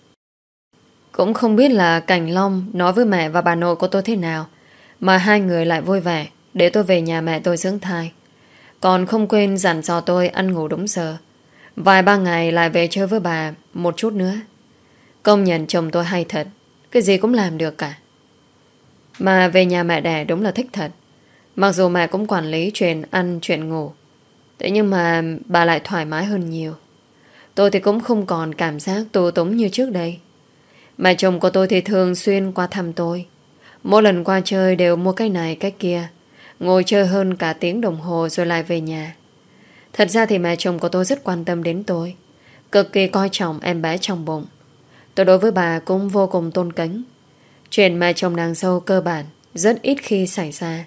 Cũng không biết là Cảnh Long nói với mẹ và bà nội của tôi thế nào mà hai người lại vui vẻ để tôi về nhà mẹ tôi dưỡng thai. Còn không quên dặn dò tôi ăn ngủ đúng giờ, vài ba ngày lại về chơi với bà một chút nữa. Công nhận chồng tôi hay thật, cái gì cũng làm được cả. Mà về nhà mẹ đẻ đúng là thích thật. Mặc dù mẹ cũng quản lý chuyện ăn chuyện ngủ, thế nhưng mà bà lại thoải mái hơn nhiều. Tôi thì cũng không còn cảm giác tù túng như trước đây. Mẹ chồng của tôi thì thường xuyên qua thăm tôi. Mỗi lần qua chơi đều mua cái này cái kia, ngồi chơi hơn cả tiếng đồng hồ rồi lại về nhà. Thật ra thì mẹ chồng của tôi rất quan tâm đến tôi, cực kỳ coi trọng em bé trong bụng. Tôi đối với bà cũng vô cùng tôn kính. Chuyện mẹ chồng nàng dâu cơ bản rất ít khi xảy ra.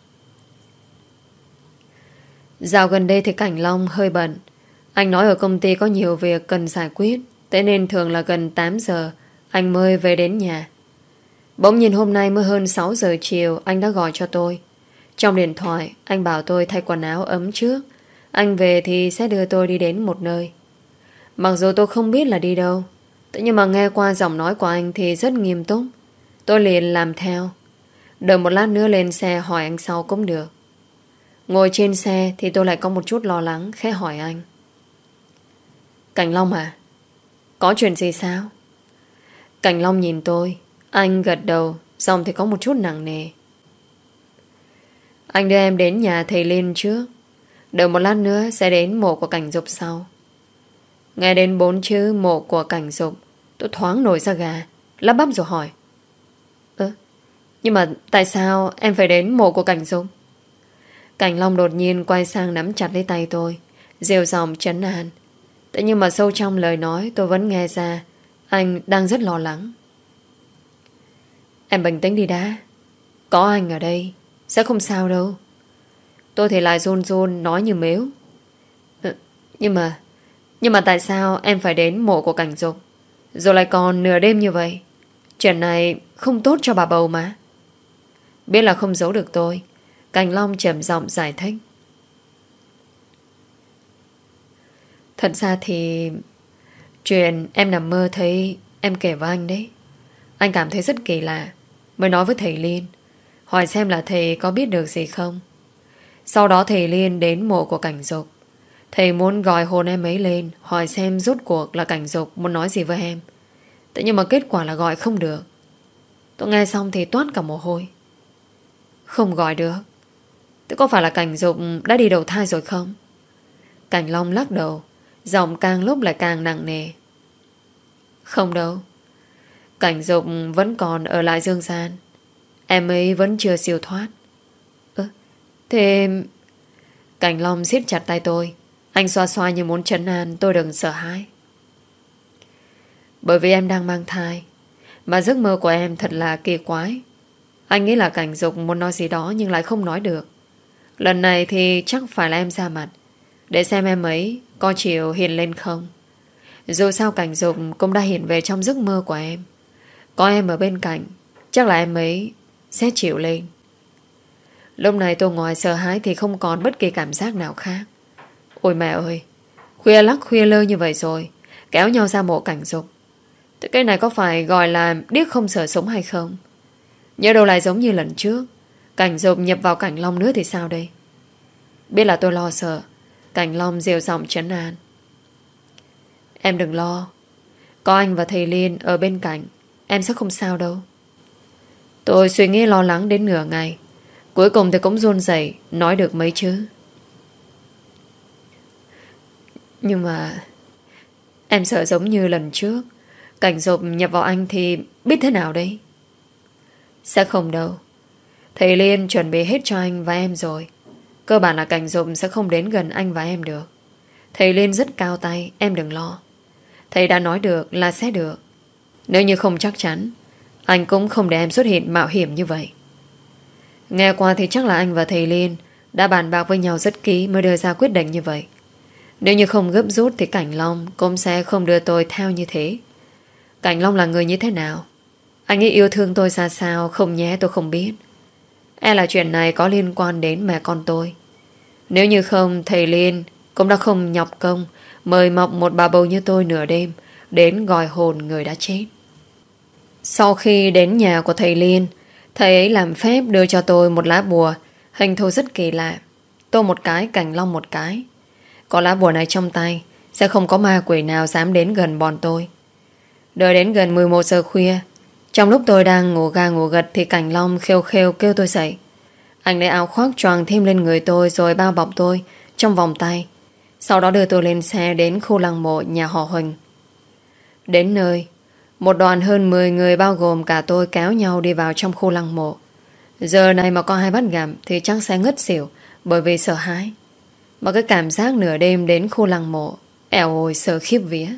Dạo gần đây thì Cảnh Long hơi bận. Anh nói ở công ty có nhiều việc cần giải quyết, thế nên thường là gần 8 giờ anh mới về đến nhà. Bỗng nhiên hôm nay mới hơn 6 giờ chiều anh đã gọi cho tôi. Trong điện thoại anh bảo tôi thay quần áo ấm trước, anh về thì sẽ đưa tôi đi đến một nơi. Mặc dù tôi không biết là đi đâu, thế nhưng mà nghe qua giọng nói của anh thì rất nghiêm túc. Tôi liền làm theo. Đợi một lát nữa lên xe hỏi anh sau cũng được. Ngồi trên xe thì tôi lại có một chút lo lắng, khẽ hỏi anh: Cảnh Long à, có chuyện gì sao? Cảnh Long nhìn tôi, anh gật đầu, giọng thì có một chút nặng nề. Anh đưa em đến nhà thầy Liên trước, đợi một lát nữa sẽ đến mộ của Cảnh Dục sau. Nghe đến 4 chữ mộ của Cảnh Dục, tôi thoáng nổi da gà, lắp bắp rồi hỏi: Nhưng mà tại sao em phải đến mộ của Cảnh Dục? Cảnh Long đột nhiên quay sang nắm chặt lấy tay tôi, dịu giọng trấn an. Thế nhưng mà sâu trong lời nói tôi vẫn nghe ra anh đang rất lo lắng. Em bình tĩnh đi đã, có anh ở đây sẽ không sao đâu. Tôi thì lại run run nói như mếu. Nhưng mà tại sao em phải đến mộ của Cảnh Dục, rồi lại còn nửa đêm như vậy? Chuyện này không tốt cho bà bầu mà. Biết là không giấu được tôi, Cảnh Long trầm giọng giải thích. Thật ra thì chuyện em nằm mơ thấy em kể với anh đấy. Anh cảm thấy rất kỳ lạ, mới nói với thầy Liên, hỏi xem là thầy có biết được gì không. Sau đó thầy Liên đến mộ của Cảnh Dục. Thầy muốn gọi hồn em ấy lên, hỏi xem rốt cuộc là Cảnh Dục muốn nói gì với em. Thế nhưng mà kết quả là gọi không được. Tôi nghe xong thì toát cả mồ hôi. Không gọi được. Thế có phải là Cảnh Dục đã đi đầu thai rồi không? Cảnh Long lắc đầu, giọng càng lúc lại càng nặng nề. Không đâu. Cảnh Dục vẫn còn ở lại dương gian. Em ấy vẫn chưa siêu thoát. Thế... Cảnh Long siết chặt tay tôi. Anh xoa xoa như muốn trấn an tôi đừng sợ hãi. Bởi vì em đang mang thai, mà giấc mơ của em thật là kỳ quái. Anh nghĩ là Cảnh Dục muốn nói gì đó nhưng lại không nói được. Lần này thì chắc phải là em ra mặt để xem em ấy có chịu hiện lên không. Dù sao Cảnh Dục cũng đã hiện về trong giấc mơ của em. Có em ở bên cạnh, chắc là em ấy sẽ chịu lên. Lúc này tôi ngoài sợ hãi thì không còn bất kỳ cảm giác nào khác. Ôi mẹ ơi, khuya lắc khuya lơ như vậy rồi, kéo nhau ra mộ Cảnh Dục. Thế cái này có phải gọi là điếc không sợ sống hay không? Nhớ đâu lại giống như lần trước, Cảnh Dục nhập vào Cảnh Long nữa thì sao đây? Biết là tôi lo sợ, Cảnh Long dịu giọng trấn an. Em đừng lo, có anh và thầy Liên ở bên cạnh, em sẽ không sao đâu. Tôi suy nghĩ lo lắng đến nửa ngày, cuối cùng thì cũng run rẩy nói được mấy chữ. Nhưng mà em sợ giống như lần trước, Cảnh Dục nhập vào anh thì biết thế nào đây? Sẽ không đâu. Thầy Liên chuẩn bị hết cho anh và em rồi. Cơ bản là Cảnh Dục sẽ không đến gần anh và em được. Thầy Liên rất cao tay, em đừng lo. Thầy đã nói được là sẽ được. Nếu như không chắc chắn, anh cũng không để em xuất hiện mạo hiểm như vậy. Nghe qua thì chắc là anh và thầy Liên đã bàn bạc với nhau rất kỹ mới đưa ra quyết định như vậy. Nếu như không gấp rút thì Cảnh Long cũng sẽ không đưa tôi theo như thế. Cảnh Long là người như thế nào? Anh ấy yêu thương tôi ra sao không nhé tôi không biết. E là chuyện này có liên quan đến mẹ con tôi. Nếu như không, thầy Liên cũng đã không nhọc công mời mọc một bà bầu như tôi nửa đêm đến gọi hồn người đã chết. Sau khi đến nhà của thầy Liên, thầy ấy làm phép đưa cho tôi một lá bùa hình thù rất kỳ lạ. Tôi một cái, Cảnh Long một cái. Có lá bùa này trong tay sẽ không có ma quỷ nào dám đến gần bọn tôi. Đợi đến gần 11 giờ khuya, trong lúc tôi đang ngủ ga ngủ gật thì Cảnh Long khêu khêu kêu tôi dậy. Anh lấy áo khoác choàng thêm lên người tôi rồi bao bọc tôi trong vòng tay. Sau đó đưa tôi lên xe đến khu lăng mộ nhà họ Huỳnh. Đến nơi, một đoàn hơn 10 người bao gồm cả tôi kéo nhau đi vào trong khu lăng mộ. Giờ này mà có ai bắt gặp thì chắc sẽ ngất xỉu bởi vì sợ hãi. Mà cái cảm giác nửa đêm đến khu lăng mộ ẻo ôi sợ khiếp vía.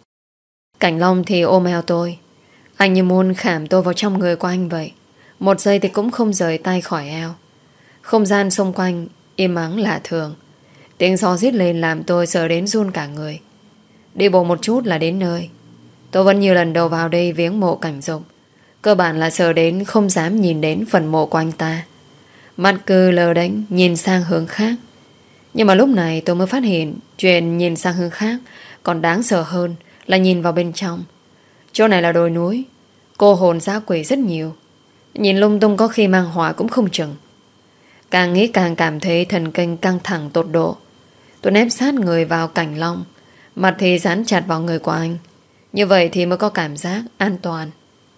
Cảnh Long thì ôm eo tôi. Anh như muốn khảm tôi vào trong người của anh vậy. Một giây thì cũng không rời tay khỏi eo. Không gian xung quanh im ắng lạ thường. Tiếng gió rít lên làm tôi sợ đến run cả người. Đi bộ một chút là đến nơi. Tôi vẫn như lần đầu vào đây viếng mộ Cảnh Dục. Cơ bản là sợ đến không dám nhìn đến phần mộ của anh ta. Mắt cứ lờ đánh nhìn sang hướng khác. Nhưng mà lúc này tôi mới phát hiện chuyện nhìn sang hướng khác còn đáng sợ hơn là nhìn vào bên trong. Chỗ này là đồi núi, cô hồn dã quỷ rất nhiều. Nhìn lung tung có khi mang họa cũng không chừng. Càng nghĩ càng cảm thấy thần kinh căng thẳng tột độ. Tôi nép sát người vào Cảnh Long, mặt thì dán chặt vào người của anh. Như vậy thì mới có cảm giác an toàn.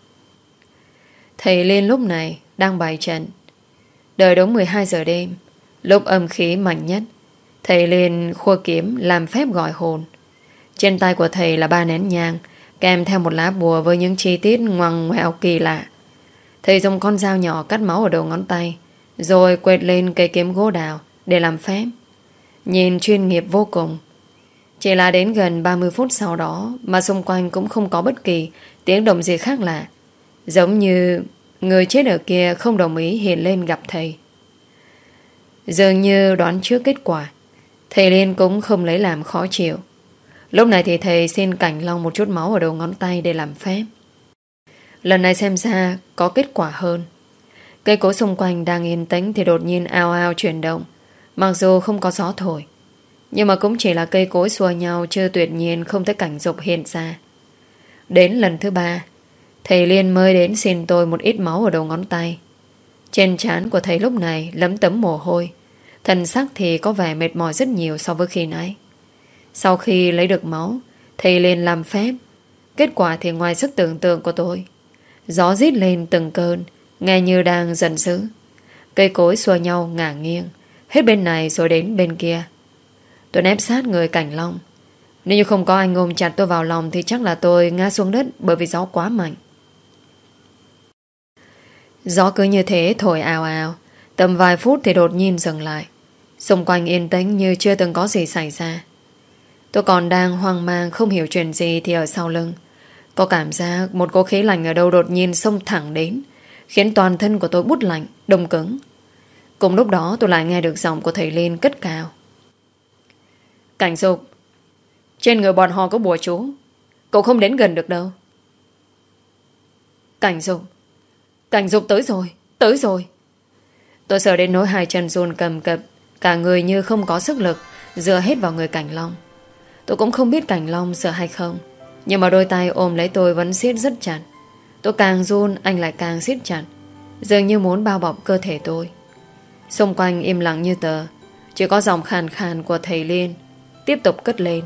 Thầy Liên lúc này đang bày trận. Đợi đúng 12 giờ đêm, lúc âm khí mạnh nhất, thầy Liên khua kiếm làm phép gọi hồn. Trên tay của thầy là 3 nén nhang kèm theo một lá bùa với những chi tiết ngoằn ngoèo kỳ lạ. Thầy dùng con dao nhỏ cắt máu ở đầu ngón tay rồi quệt lên cây kiếm gỗ đào để làm phép. Nhìn chuyên nghiệp vô cùng. Chỉ là đến gần 30 phút sau đó mà xung quanh cũng không có bất kỳ tiếng động gì khác lạ. Giống như người chết ở kia không đồng ý hiện lên gặp thầy. Dường như đoán trước kết quả, thầy Liên cũng không lấy làm khó chịu. Lúc này thì thầy xin Cảnh Long một chút máu ở đầu ngón tay để làm phép. Lần này xem ra có kết quả hơn. Cây cối xung quanh đang yên tĩnh thì đột nhiên ào ào chuyển động. Mặc dù không có gió thổi, nhưng mà cũng chỉ là cây cối xua nhau chứ tuyệt nhiên không thấy Cảnh Dục hiện ra. Đến lần thứ 3, thầy Liên mới đến xin tôi một ít máu ở đầu ngón tay. Trên trán của thầy lúc này lấm tấm mồ hôi. Thân xác thì có vẻ mệt mỏi rất nhiều so với khi nãy. Sau khi lấy được máu, thầy lên làm phép. Kết quả thì ngoài sức tưởng tượng của tôi. Gió rít lên từng cơn, nghe như đang giận dữ. Cây cối xua nhau ngả nghiêng, hết bên này rồi đến bên kia. Tôi nép sát người Cảnh Long. Nếu như không có anh ôm chặt tôi vào lòng thì chắc là tôi ngã xuống đất bởi vì gió quá mạnh. Gió cứ như thế thổi ào ào. Tầm vài phút thì đột nhiên dừng lại. Xung quanh yên tĩnh như chưa từng có gì xảy ra. Tôi còn đang hoang mang không hiểu chuyện gì thì ở sau lưng có cảm giác một cỗ khí lạnh ở đâu đột nhiên xông thẳng đến, khiến toàn thân của tôi bút lạnh, đông cứng. Cùng lúc đó tôi lại nghe được giọng của thầy Liên cất cao. Cảnh Dục, trên người bọn họ có bùa chú, cậu không đến gần được đâu. Cảnh Dục tới rồi, tới rồi. Tôi sợ đến nỗi hai chân run cầm cập, cả người như không có sức lực, dựa hết vào người Cảnh Long. Tôi cũng không biết Cảnh Long sợ hay không, nhưng mà đôi tay ôm lấy tôi vẫn siết rất chặt. Tôi càng run, anh lại càng siết chặt, dường như muốn bao bọc cơ thể tôi. Xung quanh im lặng như tờ, chỉ có giọng khàn khàn của thầy Liên tiếp tục cất lên.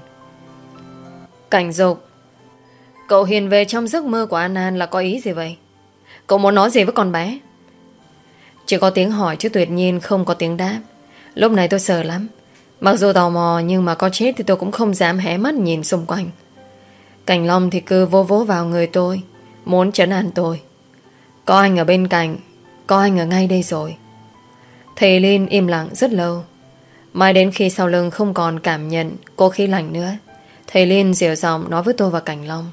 Cảnh Dục, cậu hiện về trong giấc mơ của An An là có ý gì vậy? Cậu muốn nói gì với con bé? Chỉ có tiếng hỏi chứ tuyệt nhiên không có tiếng đáp. Lúc này tôi sợ lắm. Mặc dù tò mò nhưng mà có chết thì tôi cũng không dám hé mắt nhìn xung quanh. Cảnh Long thì cứ vô vỗ vào người tôi, muốn trấn an tôi. Có anh ở bên cạnh, có anh ở ngay đây rồi. Thầy Liên im lặng rất lâu. Mãi đến khi sau lưng không còn cảm nhận cô khí lạnh nữa, thầy Liên dịu giọng nói với tôi và Cảnh Long.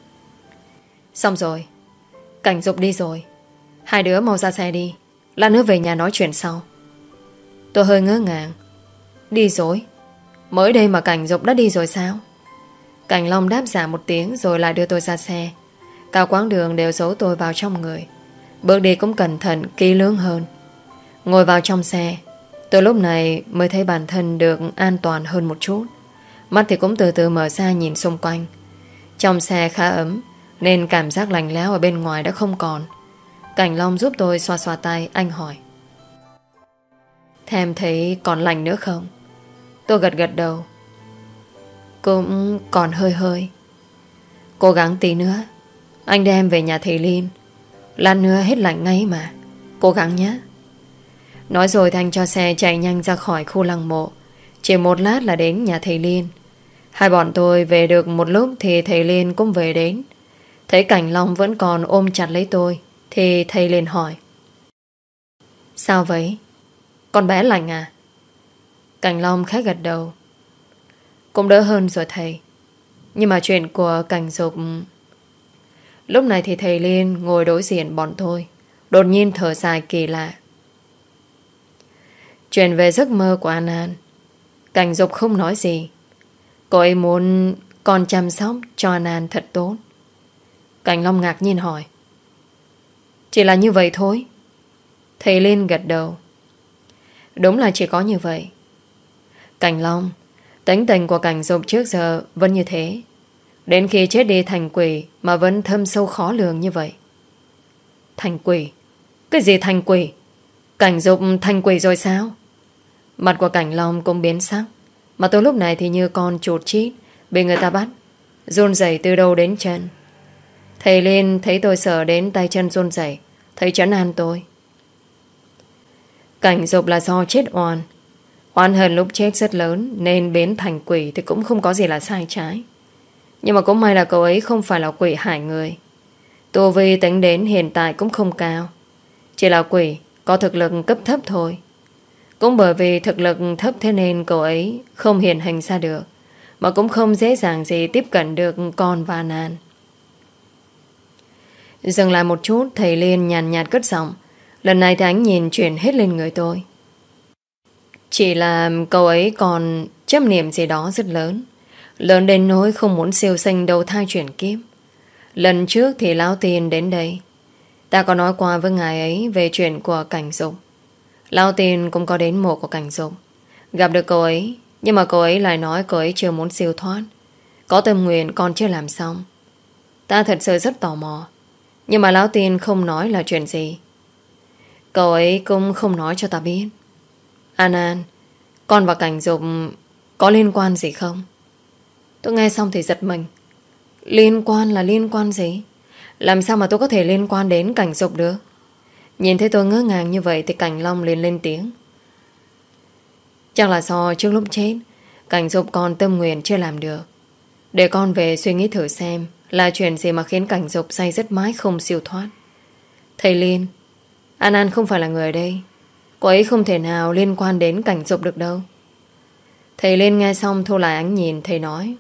Xong rồi, Cảnh Dục đi rồi. Hai đứa mau ra xe đi, lát nữa về nhà nói chuyện sau. Tôi hơi ngỡ ngàng. Đi rồi? Mới đây mà Cảnh Dục đã đi rồi sao? Cảnh Long đáp dạ một tiếng rồi lại đưa tôi ra xe. Cả quãng đường đều giấu tôi vào trong người. Bước đi cũng cẩn thận, kỹ lưỡng hơn. Ngồi vào trong xe, từ lúc này mới thấy bản thân được an toàn hơn một chút. Mắt thì cũng từ từ mở ra nhìn xung quanh. Trong xe khá ấm, nên cảm giác lạnh lẽo ở bên ngoài đã không còn. Cảnh Long giúp tôi xoa xoa tay. Anh hỏi, thế em thấy còn lạnh nữa không? Tôi gật gật đầu. Cũng còn hơi hơi. Cố gắng tí nữa, anh đem về nhà thầy Liên. Lát nữa hết lạnh ngay mà. Cố gắng nhé. Nói rồi Thanh cho xe chạy nhanh ra khỏi khu lăng mộ. Chỉ một lát là đến nhà thầy Liên. Hai bọn tôi về được một lúc thì thầy Liên cũng về đến. Thấy Cảnh Long vẫn còn ôm chặt lấy tôi thì thầy Liên hỏi, sao vậy? Con bé lạnh à? Cảnh Long khẽ gật đầu. Cũng đỡ hơn rồi thầy. Nhưng mà chuyện của Cảnh Dục... Lúc này thì thầy Liên ngồi đối diện bọn tôi, đột nhiên thở dài kỳ lạ. Chuyện về giấc mơ của An An, Cảnh Dục không nói gì. Cô ấy muốn con chăm sóc cho An An thật tốt. Cảnh Long ngạc nhiên hỏi, chỉ là như vậy thôi? Thầy Liên gật đầu. Đúng là chỉ có như vậy. Cảnh Long, tính tình của Cảnh Dục trước giờ vẫn như thế. Đến khi chết đi thành quỷ mà vẫn thâm sâu khó lường như vậy. Thành quỷ? Cái gì thành quỷ? Cảnh Dục thành quỷ rồi sao? Mặt của Cảnh Long cũng biến sắc. Mà tôi lúc này thì như con chuột chít bị người ta bắt, run rẩy từ đầu đến chân. Thầy Liên thấy tôi sợ đến tay chân run rẩy, thầy trấn an tôi. Cảnh Dục là do chết oan. Oan hận lúc chết rất lớn, nên biến thành quỷ thì cũng không có gì là sai trái. Nhưng mà cũng may là cậu ấy không phải là quỷ hại người. Tu vi tính đến hiện tại cũng không cao, chỉ là quỷ có thực lực cấp thấp thôi. Cũng bởi vì thực lực thấp thế nên cậu ấy không hiện hình ra được, mà cũng không dễ dàng gì tiếp cận được con và Nan. Dừng lại một chút, thầy Liên nhàn nhạt cất giọng. Lần này thì ánh nhìn chuyển hết lên người tôi. Chỉ là cậu ấy còn chấp niệm gì đó rất lớn, lớn đến nỗi không muốn siêu sinh đầu thai chuyển kiếp. Lần trước thì Lão Tiền đến đây, ta có nói qua với ngài ấy về chuyện của Cảnh Dục. Lão Tiền cũng có đến mộ của Cảnh Dục, gặp được cậu ấy. Nhưng mà cậu ấy lại nói cậu ấy chưa muốn siêu thoát, có tâm nguyện còn chưa làm xong. Ta thật sự rất tò mò, nhưng mà Lão Tiền không nói là chuyện gì. Cậu ấy cũng không nói cho ta biết. An An, Con và Cảnh Dục có liên quan gì không? Tôi nghe xong thì giật mình. Liên quan là liên quan gì? Làm sao mà tôi có thể liên quan đến Cảnh Dục được? Nhìn thấy tôi ngỡ ngàng như vậy thì Cảnh Long liền lên tiếng. Chắc là do trước lúc chết Cảnh Dục còn tâm nguyện chưa làm được. Để con về suy nghĩ thử xem là chuyện gì mà khiến Cảnh Dục say dứt mãi không siêu thoát. Thầy Liên, An An không phải là người ở đây. Cô ấy không thể nào liên quan đến Cảnh Dục được đâu. Thầy Liên nghe xong thu lại ánh nhìn. Thầy nói,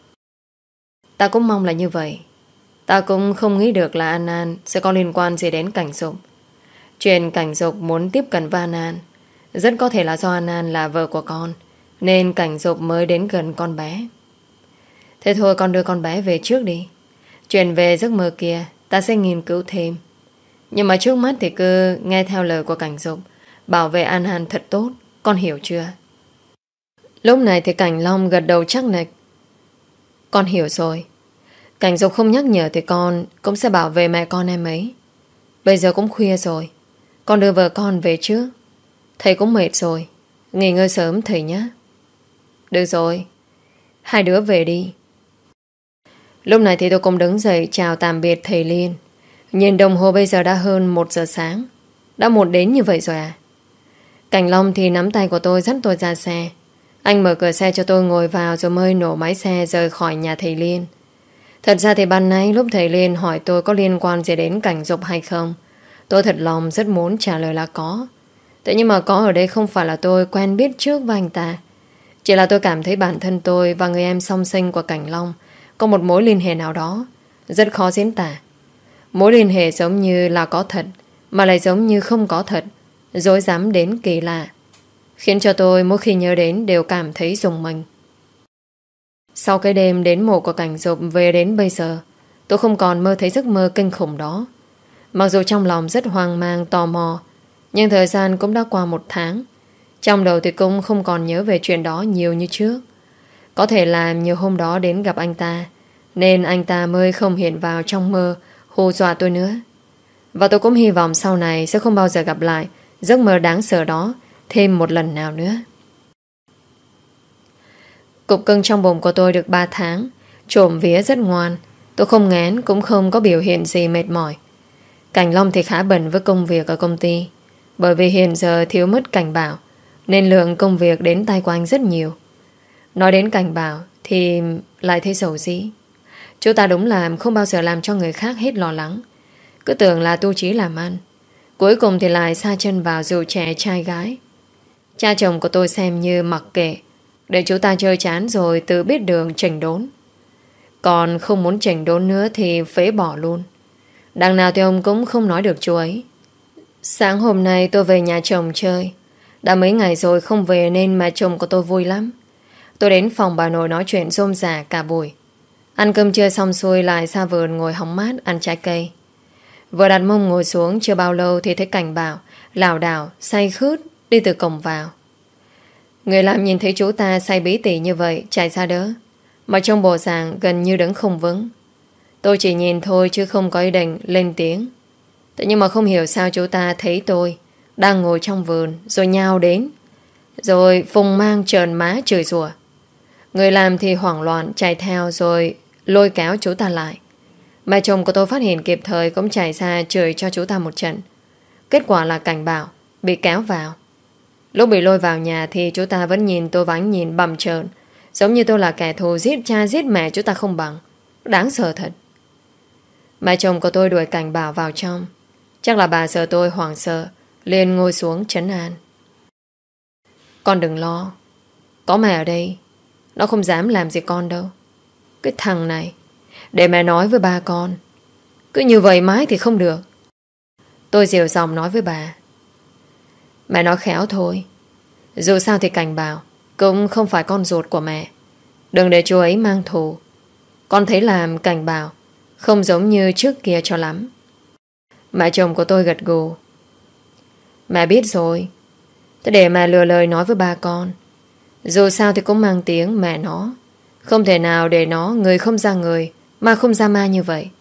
ta cũng mong là như vậy. Ta cũng không nghĩ được là An An sẽ có liên quan gì đến Cảnh Dục. Chuyện Cảnh Dục muốn tiếp cận với An An rất có thể là do An An là vợ của con, nên Cảnh Dục mới đến gần con bé. Thế thôi con đưa con bé về trước đi. Chuyện về giấc mơ kia ta sẽ nghiên cứu thêm. Nhưng mà trước mắt thì cứ nghe theo lời của Cảnh Dục, bảo vệ An An thật tốt. Con hiểu chưa? Lúc này thì Cảnh Long gật đầu chắc nịch. Con hiểu rồi. Cảnh Dục không nhắc nhở thì con cũng sẽ bảo vệ mẹ con em ấy. Bây giờ cũng khuya rồi, con đưa vợ con về trước. Thầy cũng mệt rồi, nghỉ ngơi sớm thầy nhé. Được rồi, hai đứa về đi. Lúc này thì tôi cũng đứng dậy chào tạm biệt thầy Liên. Nhìn đồng hồ bây giờ đã hơn 1 giờ sáng. Đã muộn đến như vậy rồi à? Cảnh Long thì nắm tay của tôi dắt tôi ra xe. Anh mở cửa xe cho tôi ngồi vào rồi mới nổ máy xe rời khỏi nhà thầy Liên. Thật ra thì ban nãy lúc thầy Liên hỏi tôi có liên quan gì đến Cảnh Dục hay không, tôi thật lòng rất muốn trả lời là có. Thế nhưng mà có ở đây không phải là tôi quen biết trước với anh ta. Chỉ là tôi cảm thấy bản thân tôi và người em song sinh của Cảnh Long có một mối liên hệ nào đó rất khó diễn tả. Mối liên hệ giống như là có thật mà lại giống như không có thật, dối dám đến kỳ lạ, khiến cho tôi mỗi khi nhớ đến đều cảm thấy rùng mình. Sau cái đêm đến mộ của Cảnh Dục về đến bây giờ, tôi không còn mơ thấy giấc mơ kinh khủng đó. Mặc dù trong lòng rất hoang mang tò mò, nhưng thời gian cũng đã qua 1 tháng. Trong đầu thì cũng không còn nhớ về chuyện đó nhiều như trước. Có thể là nhiều hôm đó đến gặp anh ta, nên anh ta mới không hiện vào trong mơ hù dọa tôi nữa. Và tôi cũng hy vọng sau này sẽ không bao giờ gặp lại giấc mơ đáng sợ đó thêm một lần nào nữa. Cục cưng trong bụng của tôi được 3 tháng, trộm vía rất ngoan. Tôi không ngán cũng không có biểu hiện gì mệt mỏi. Cảnh Long thì khá bận với công việc ở công ty. Bởi vì hiện giờ thiếu mất Cảnh Bảo, nên lượng công việc đến tay của anh rất nhiều. Nói đến Cảnh Bảo thì lại thấy xấu xí. Chú ta đúng là không bao giờ làm cho người khác hết lo lắng. Cứ tưởng là tu chí làm ăn, cuối cùng thì lại sa chân vào rượu chè trai gái. Cha chồng của tôi xem như mặc kệ, để chú ta chơi chán rồi tự biết đường chỉnh đốn. Còn không muốn chỉnh đốn nữa thì phế bỏ luôn. Đằng nào thì ông cũng không nói được chú ấy. Sáng hôm nay tôi về nhà chồng chơi. Đã mấy ngày rồi không về nên mẹ chồng của tôi vui lắm. Tôi đến phòng bà nội nói chuyện rôm rả cả buổi. Ăn cơm trưa xong xuôi lại ra vườn ngồi hóng mát ăn trái cây. Vừa đặt mông ngồi xuống chưa bao lâu thì thấy Cảnh Bảo lảo đảo say khướt đi từ cổng vào. Người làm nhìn thấy chú ta say bí tỉ như vậy chạy ra đỡ, mà trong bộ dạng gần như đứng không vững. Tôi chỉ nhìn thôi chứ không có ý định lên tiếng. Thế nhưng mà không hiểu sao chú ta thấy tôi đang ngồi trong vườn rồi nhào đến, rồi phùng mang trợn má chửi rủa. Người làm thì hoảng loạn chạy theo rồi lôi kéo chú ta lại. Mẹ chồng của tôi phát hiện kịp thời cũng chạy ra chửi cho chú ta một trận. Kết quả là Cảnh Bảo bị kéo vào. Lúc bị lôi vào nhà thì chú ta vẫn nhìn tôi với ánh nhìn bầm trợn, giống như tôi là kẻ thù giết cha giết mẹ chú ta không bằng. Đáng sợ thật. Mẹ chồng của tôi đuổi Cảnh Bảo vào trong. Chắc là bà sợ tôi hoảng sợ, liền ngồi xuống trấn an. Con đừng lo, có mẹ ở đây, nó không dám làm gì con đâu. Cái thằng này, để mẹ nói với ba con. Cứ như vậy mãi thì không được. Tôi dịu giọng nói với bà. Mẹ nói khéo thôi. Dù sao thì Cảnh Bảo cũng không phải con ruột của mẹ. Đừng để chú ấy mang thù. Con thấy làm Cảnh Bảo không giống như trước kia cho lắm. Mẹ chồng của tôi gật gù. Mẹ biết rồi. Thế để mẹ lừa lời nói với ba con. Dù sao thì cũng mang tiếng mẹ nó. Không thể nào để nó người không ra người, ma không ra ma như vậy.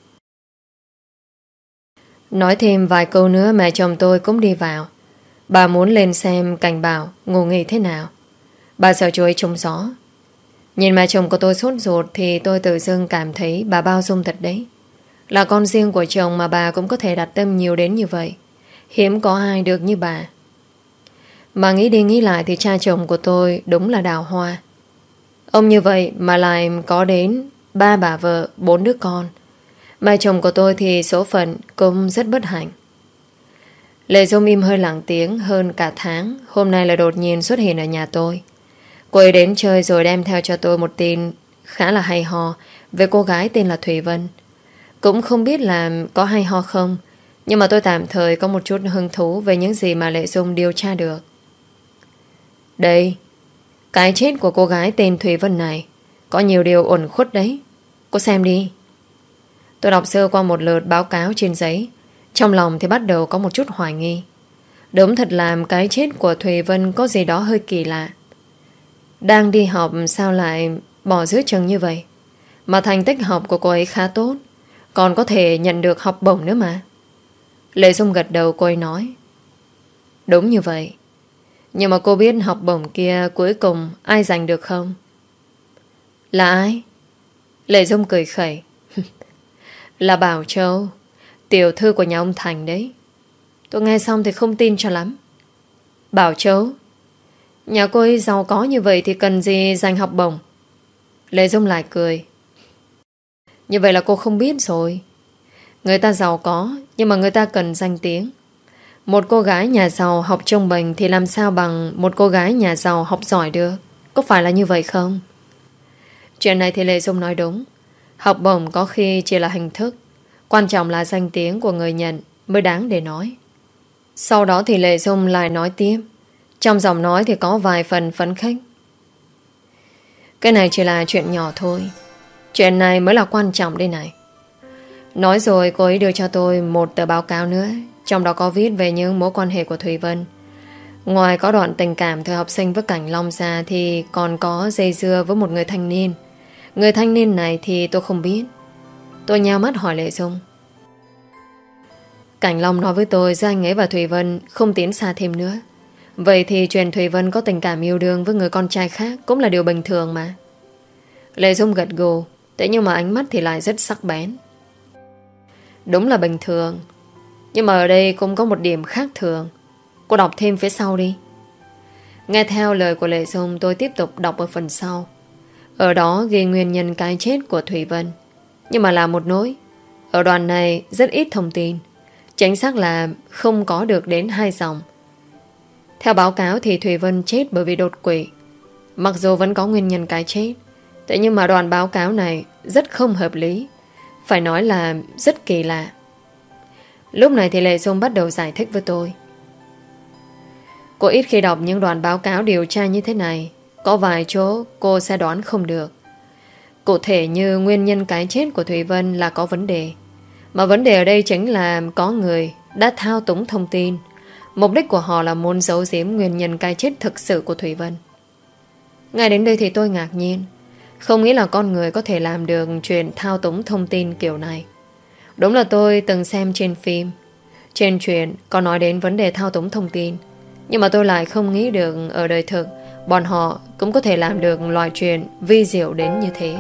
Nói thêm vài câu nữa mẹ chồng tôi cũng đi vào. Bà muốn lên xem Cảnh Bảo ngủ nghỉ thế nào. Bà sợ chú ấy trúng gió. Nhìn mà chồng của tôi sốt ruột thì tôi tự dưng cảm thấy bà bao dung thật đấy. Là con riêng của chồng mà bà cũng có thể đặt tâm nhiều đến như vậy. Hiếm có ai được như bà. Mà nghĩ đi nghĩ lại thì cha chồng của tôi đúng là đào hoa. Ông như vậy mà lại có đến 3 bà vợ, 4 đứa con. Mà chồng của tôi thì số phận cũng rất bất hạnh. Lệ Dung im hơi lặng tiếng hơn cả tháng. Hôm nay là đột nhiên xuất hiện ở nhà tôi. Cô ấy đến chơi rồi đem theo cho tôi một tin khá là hay ho về cô gái tên là Thùy Vân. Cũng không biết là có hay ho không, nhưng mà tôi tạm thời có một chút hứng thú về những gì mà Lệ Dung điều tra được. Đây, cái chết của cô gái tên Thùy Vân này có nhiều điều uẩn khuất đấy. Cô xem đi. Tôi đọc sơ qua một lượt báo cáo trên giấy. Trong lòng thì bắt đầu có một chút hoài nghi. Đúng thật là cái chết của Thùy Vân có gì đó hơi kỳ lạ. Đang đi học sao lại bỏ giữa chừng như vậy? Mà thành tích học của cô ấy khá tốt, còn có thể nhận được học bổng nữa mà. Lệ Dung gật đầu, cô ấy nói. Đúng như vậy. Nhưng mà cô biết học bổng kia cuối cùng ai giành được không? Là ai? Lệ Dung cười khẩy. Là Bảo Châu, tiểu thư của nhà ông Thành đấy. Tôi nghe xong thì không tin cho lắm. Bảo Châu? Nhà cô ấy giàu có như vậy thì cần gì giành học bổng? Lệ Dung lại cười. Như vậy là cô không biết rồi. Người ta giàu có, nhưng mà người ta cần danh tiếng. Một cô gái nhà giàu học trung bình thì làm sao bằng một cô gái nhà giàu học giỏi được? Có phải là như vậy không? Chuyện này thì Lệ Dung nói đúng. Học bổng có khi chỉ là hình thức, quan trọng là danh tiếng của người nhận mới đáng để nói. Sau đó thì Lệ Dung lại nói tiếp. Trong giọng nói thì có vài phần phấn khích. Cái này chỉ là chuyện nhỏ thôi. Chuyện này mới là quan trọng đây này. Nói rồi cô ấy đưa cho tôi một tờ báo cáo nữa. Trong đó có viết về những mối quan hệ của Thùy Vân. Ngoài có đoạn tình cảm thời học sinh với Cảnh Long ra thì còn có dây dưa với một người thanh niên. Người thanh niên này thì tôi không biết. Tôi nhao mắt hỏi Lệ Dung. Cảnh Long nói với tôi giữa anh ấy và Thùy Vân không tiến xa thêm nữa. Vậy thì chuyện Thùy Vân có tình cảm yêu đương với người con trai khác cũng là điều bình thường mà. Lệ Dung gật gù. Thế nhưng mà ánh mắt thì lại rất sắc bén. Đúng là bình thường. Nhưng mà ở đây cũng có một điểm khác thường. Cô đọc thêm phía sau đi. Nghe theo lời của Lệ Dung, tôi tiếp tục đọc ở phần sau. Ở đó ghi nguyên nhân cái chết của Thùy Vân. Nhưng mà là một nỗi. Ở đoạn này rất ít thông tin. Chính xác là không có được đến 2 dòng. Theo báo cáo thì Thùy Vân chết bởi vì đột quỵ. Mặc dù vẫn có nguyên nhân cái chết, thế nhưng mà đoạn báo cáo này rất không hợp lý. Phải nói là rất kỳ lạ. Lúc này thì Lệ Dung bắt đầu giải thích với tôi. Cô ít khi đọc những đoạn báo cáo điều tra như thế này. Có vài chỗ cô sẽ đoán không được. Cụ thể như nguyên nhân cái chết của Thùy Vân là có vấn đề. Mà vấn đề ở đây chính là có người đã thao túng thông tin. Mục đích của họ là muốn giấu giếm nguyên nhân cái chết thực sự của Thùy Vân. Ngay đến đây thì tôi ngạc nhiên. Không nghĩ là con người có thể làm được chuyện thao túng thông tin kiểu này. Đúng là tôi từng xem trên phim, trên truyện có nói đến vấn đề thao túng thông tin. Nhưng mà tôi lại không nghĩ được ở đời thực bọn họ cũng có thể làm được loại chuyện vi diệu đến như thế.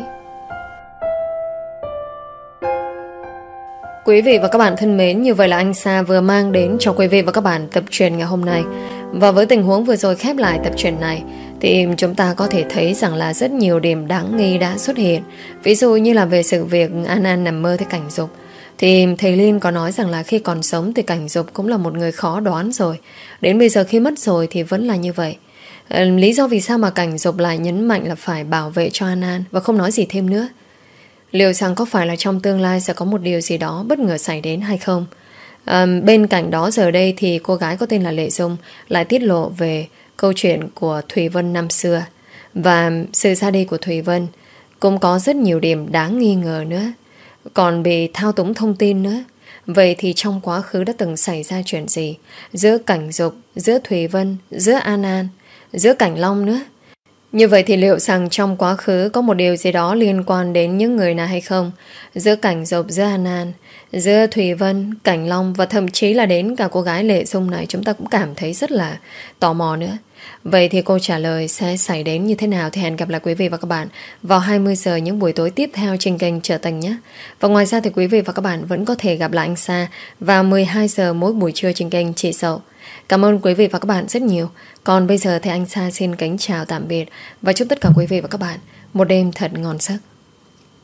Quý vị và các bạn thân mến, như vậy là anh Sa vừa mang đến cho quý vị và các bạn tập truyện ngày hôm nay. Và với tình huống vừa rồi khép lại tập truyện này thì chúng ta có thể thấy rằng là rất nhiều điểm đáng nghi đã xuất hiện. Ví dụ như là về sự việc An An nằm mơ thấy Cảnh Dục, thì thầy Liên có nói rằng là khi còn sống thì Cảnh Dục cũng là một người khó đoán rồi. Đến bây giờ khi mất rồi thì vẫn là như vậy. Lý do vì sao mà Cảnh Dục lại nhấn mạnh là phải bảo vệ cho An An và không nói gì thêm nữa? Liệu rằng có phải là trong tương lai sẽ có một điều gì đó bất ngờ xảy đến hay không? Bên cạnh đó giờ đây thì cô gái có tên là Lệ Dung lại tiết lộ về câu chuyện của Thùy Vân năm xưa. Và sự ra đi của Thùy Vân cũng có rất nhiều điểm đáng nghi ngờ nữa. Còn bị thao túng thông tin nữa. Vậy thì trong quá khứ đã từng xảy ra chuyện gì giữa Cảnh Dục, giữa Thùy Vân, giữa An An, giữa Cảnh Long nữa? Như vậy thì liệu rằng trong quá khứ có một điều gì đó liên quan đến những người này hay không? Giữa Cảnh Dục, giữa An An, giữa Thùy Vân, Cảnh Long và thậm chí là đến cả cô gái Lệ Dung này, chúng ta cũng cảm thấy rất là tò mò nữa. Vậy thì câu trả lời sẽ xảy đến như thế nào thì hẹn gặp lại quý vị và các bạn vào 20 giờ những buổi tối tiếp theo trên kênh Trở Tình nhé. Và ngoài ra thì quý vị và các bạn vẫn có thể gặp lại anh Sa vào 12 giờ mỗi buổi trưa trên kênh Chị Sậu. Cảm ơn quý vị và các bạn rất nhiều. Còn bây giờ thì anh Sa xin kính chào tạm biệt và chúc tất cả quý vị và các bạn một đêm thật ngon giấc.